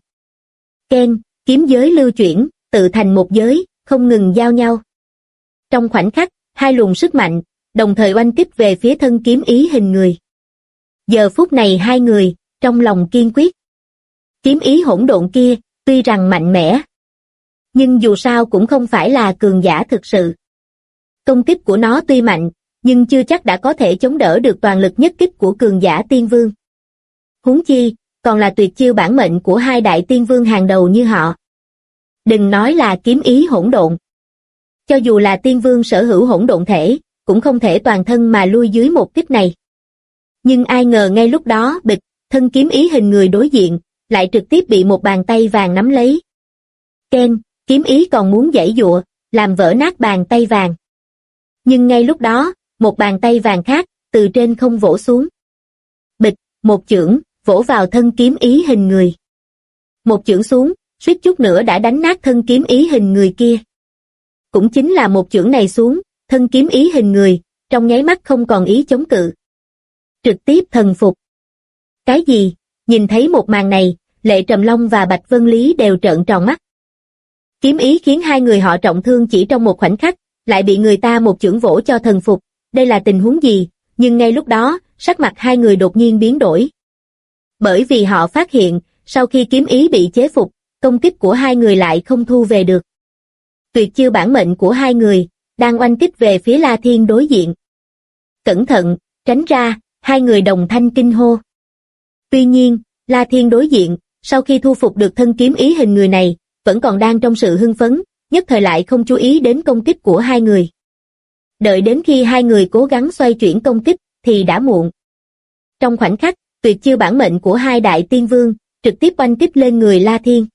Ken, kiếm giới lưu chuyển, tự thành một giới, không ngừng giao nhau. Trong khoảnh khắc, hai luồng sức mạnh, đồng thời oanh kích về phía thân kiếm ý hình người. Giờ phút này hai người, trong lòng kiên quyết. Kiếm ý hỗn độn kia, tuy rằng mạnh mẽ, nhưng dù sao cũng không phải là cường giả thực sự. Công kích của nó tuy mạnh, nhưng chưa chắc đã có thể chống đỡ được toàn lực nhất kích của cường giả tiên vương. Huống chi, còn là tuyệt chiêu bản mệnh của hai đại tiên vương hàng đầu như họ. Đừng nói là kiếm ý hỗn độn. Cho dù là tiên vương sở hữu hỗn độn thể, cũng không thể toàn thân mà lui dưới một kích này. Nhưng ai ngờ ngay lúc đó, bịch, thân kiếm ý hình người đối diện, lại trực tiếp bị một bàn tay vàng nắm lấy. Ken, kiếm ý còn muốn giãy giụa, làm vỡ nát bàn tay vàng. Nhưng ngay lúc đó, một bàn tay vàng khác, từ trên không vỗ xuống. Bịch, một chưởng, vỗ vào thân kiếm ý hình người. Một chưởng xuống, suýt chút nữa đã đánh nát thân kiếm ý hình người kia. Cũng chính là một chưởng này xuống, thân kiếm ý hình người, trong nháy mắt không còn ý chống cự. Trực tiếp thần phục. Cái gì? Nhìn thấy một màn này, Lệ Trầm Long và Bạch Vân Lý đều trợn tròn mắt. Kiếm ý khiến hai người họ trọng thương chỉ trong một khoảnh khắc, lại bị người ta một chưởng vỗ cho thần phục. Đây là tình huống gì? Nhưng ngay lúc đó, sắc mặt hai người đột nhiên biến đổi. Bởi vì họ phát hiện, sau khi kiếm ý bị chế phục, công kích của hai người lại không thu về được. Tuyệt chiêu bản mệnh của hai người, đang oanh kích về phía La Thiên đối diện. Cẩn thận, tránh ra, hai người đồng thanh kinh hô. Tuy nhiên, La Thiên đối diện, sau khi thu phục được thân kiếm ý hình người này, vẫn còn đang trong sự hưng phấn, nhất thời lại không chú ý đến công kích của hai người. Đợi đến khi hai người cố gắng xoay chuyển công kích, thì đã muộn. Trong khoảnh khắc, tuyệt chiêu bản mệnh của hai đại tiên vương, trực tiếp oanh kích lên người La Thiên.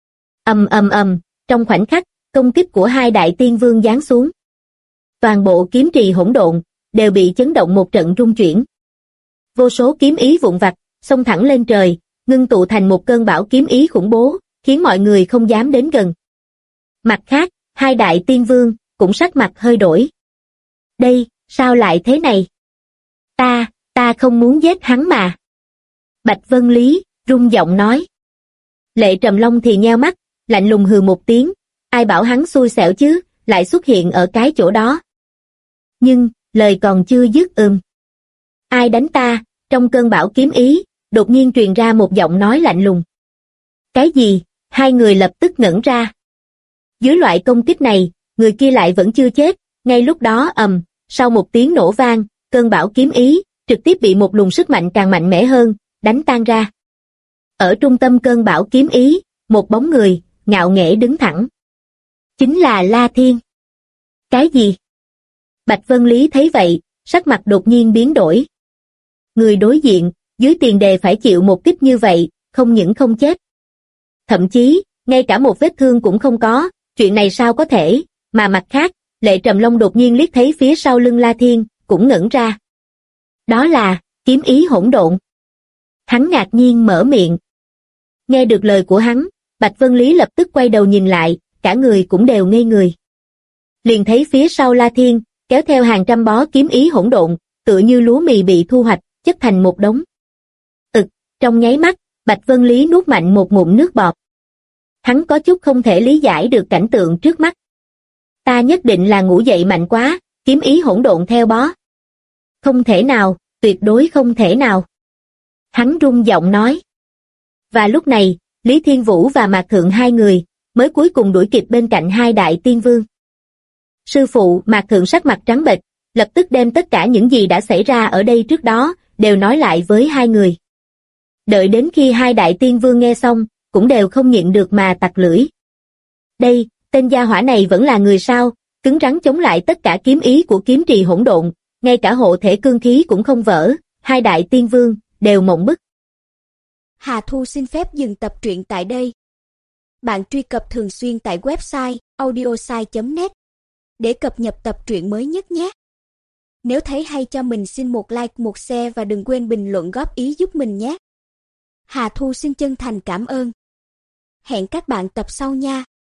Trong khoảnh khắc, công kích của hai đại tiên vương giáng xuống. Toàn bộ kiếm trì hỗn độn, đều bị chấn động một trận rung chuyển. Vô số kiếm ý vụn vặt, xông thẳng lên trời, ngưng tụ thành một cơn bão kiếm ý khủng bố, khiến mọi người không dám đến gần. Mặt khác, hai đại tiên vương, cũng sắc mặt hơi đổi. Đây, sao lại thế này? Ta không muốn giết hắn mà. Bạch Vân Lý, rung giọng nói. Lệ Trầm Long thì nheo mắt, lạnh lùng hừ một tiếng, ai bảo hắn xui xẻo chứ, lại xuất hiện ở cái chỗ đó. Nhưng, lời còn chưa dứt ai đánh ta, trong cơn bão kiếm ý, đột nhiên truyền ra một giọng nói lạnh lùng. Cái gì? Hai người lập tức ngẩn ra. Dưới loại công kích này, người kia lại vẫn chưa chết, ngay lúc đó sau một tiếng nổ vang, cơn bão kiếm ý, trực tiếp bị một luồng sức mạnh càng mạnh mẽ hơn, đánh tan ra. Ở trung tâm cơn bão kiếm ý, một bóng người, ngạo nghễ đứng thẳng. Chính là La Thiên. Cái gì? Bạch Vân Lý thấy vậy, sắc mặt đột nhiên biến đổi. Người đối diện, dưới tiền đề phải chịu một kích như vậy, không những không chết. Thậm chí, ngay cả một vết thương cũng không có, chuyện này sao có thể, mà mặt khác, Lệ Trầm Long đột nhiên liếc thấy phía sau lưng La Thiên, cũng ngẩn ra. Đó là, kiếm ý hỗn độn. Hắn ngạc nhiên mở miệng. Nghe được lời của hắn, Bạch Vân Lý lập tức quay đầu nhìn lại, cả người cũng đều ngây người. Liền thấy phía sau La Thiên, kéo theo hàng trăm bó kiếm ý hỗn độn, tựa như lúa mì bị thu hoạch, chất thành một đống. Trong nháy mắt, Bạch Vân Lý nuốt mạnh một ngụm nước bọt. Hắn có chút không thể lý giải được cảnh tượng trước mắt. Ta nhất định là ngủ dậy mạnh quá, kiếm ý hỗn độn theo bó. Không thể nào, tuyệt đối không thể nào. Hắn run giọng nói. Và lúc này, Lý Thiên Vũ và Mạc Thượng hai người, mới cuối cùng đuổi kịp bên cạnh hai đại tiên vương. Sư phụ Mạc Thượng sắc mặt trắng bệch, lập tức đem tất cả những gì đã xảy ra ở đây trước đó, đều nói lại với hai người. Đợi đến khi hai đại tiên vương nghe xong, cũng đều không nhịn được mà tặc lưỡi. Đây, tên gia hỏa này vẫn là người sao, cứng rắn chống lại tất cả kiếm ý của kiếm trì hỗn độn, ngay cả hộ thể cương khí cũng không vỡ, hai đại tiên vương, đều mộng bức. Hà Thu xin phép dừng tập truyện tại đây. Bạn truy cập thường xuyên tại website audiosai.net để cập nhật tập truyện mới nhất nhé. Nếu thấy hay cho mình xin một like, một share và đừng quên bình luận góp ý giúp mình nhé. Hà Thu xin chân thành cảm ơn. Hẹn các bạn tập sau nha.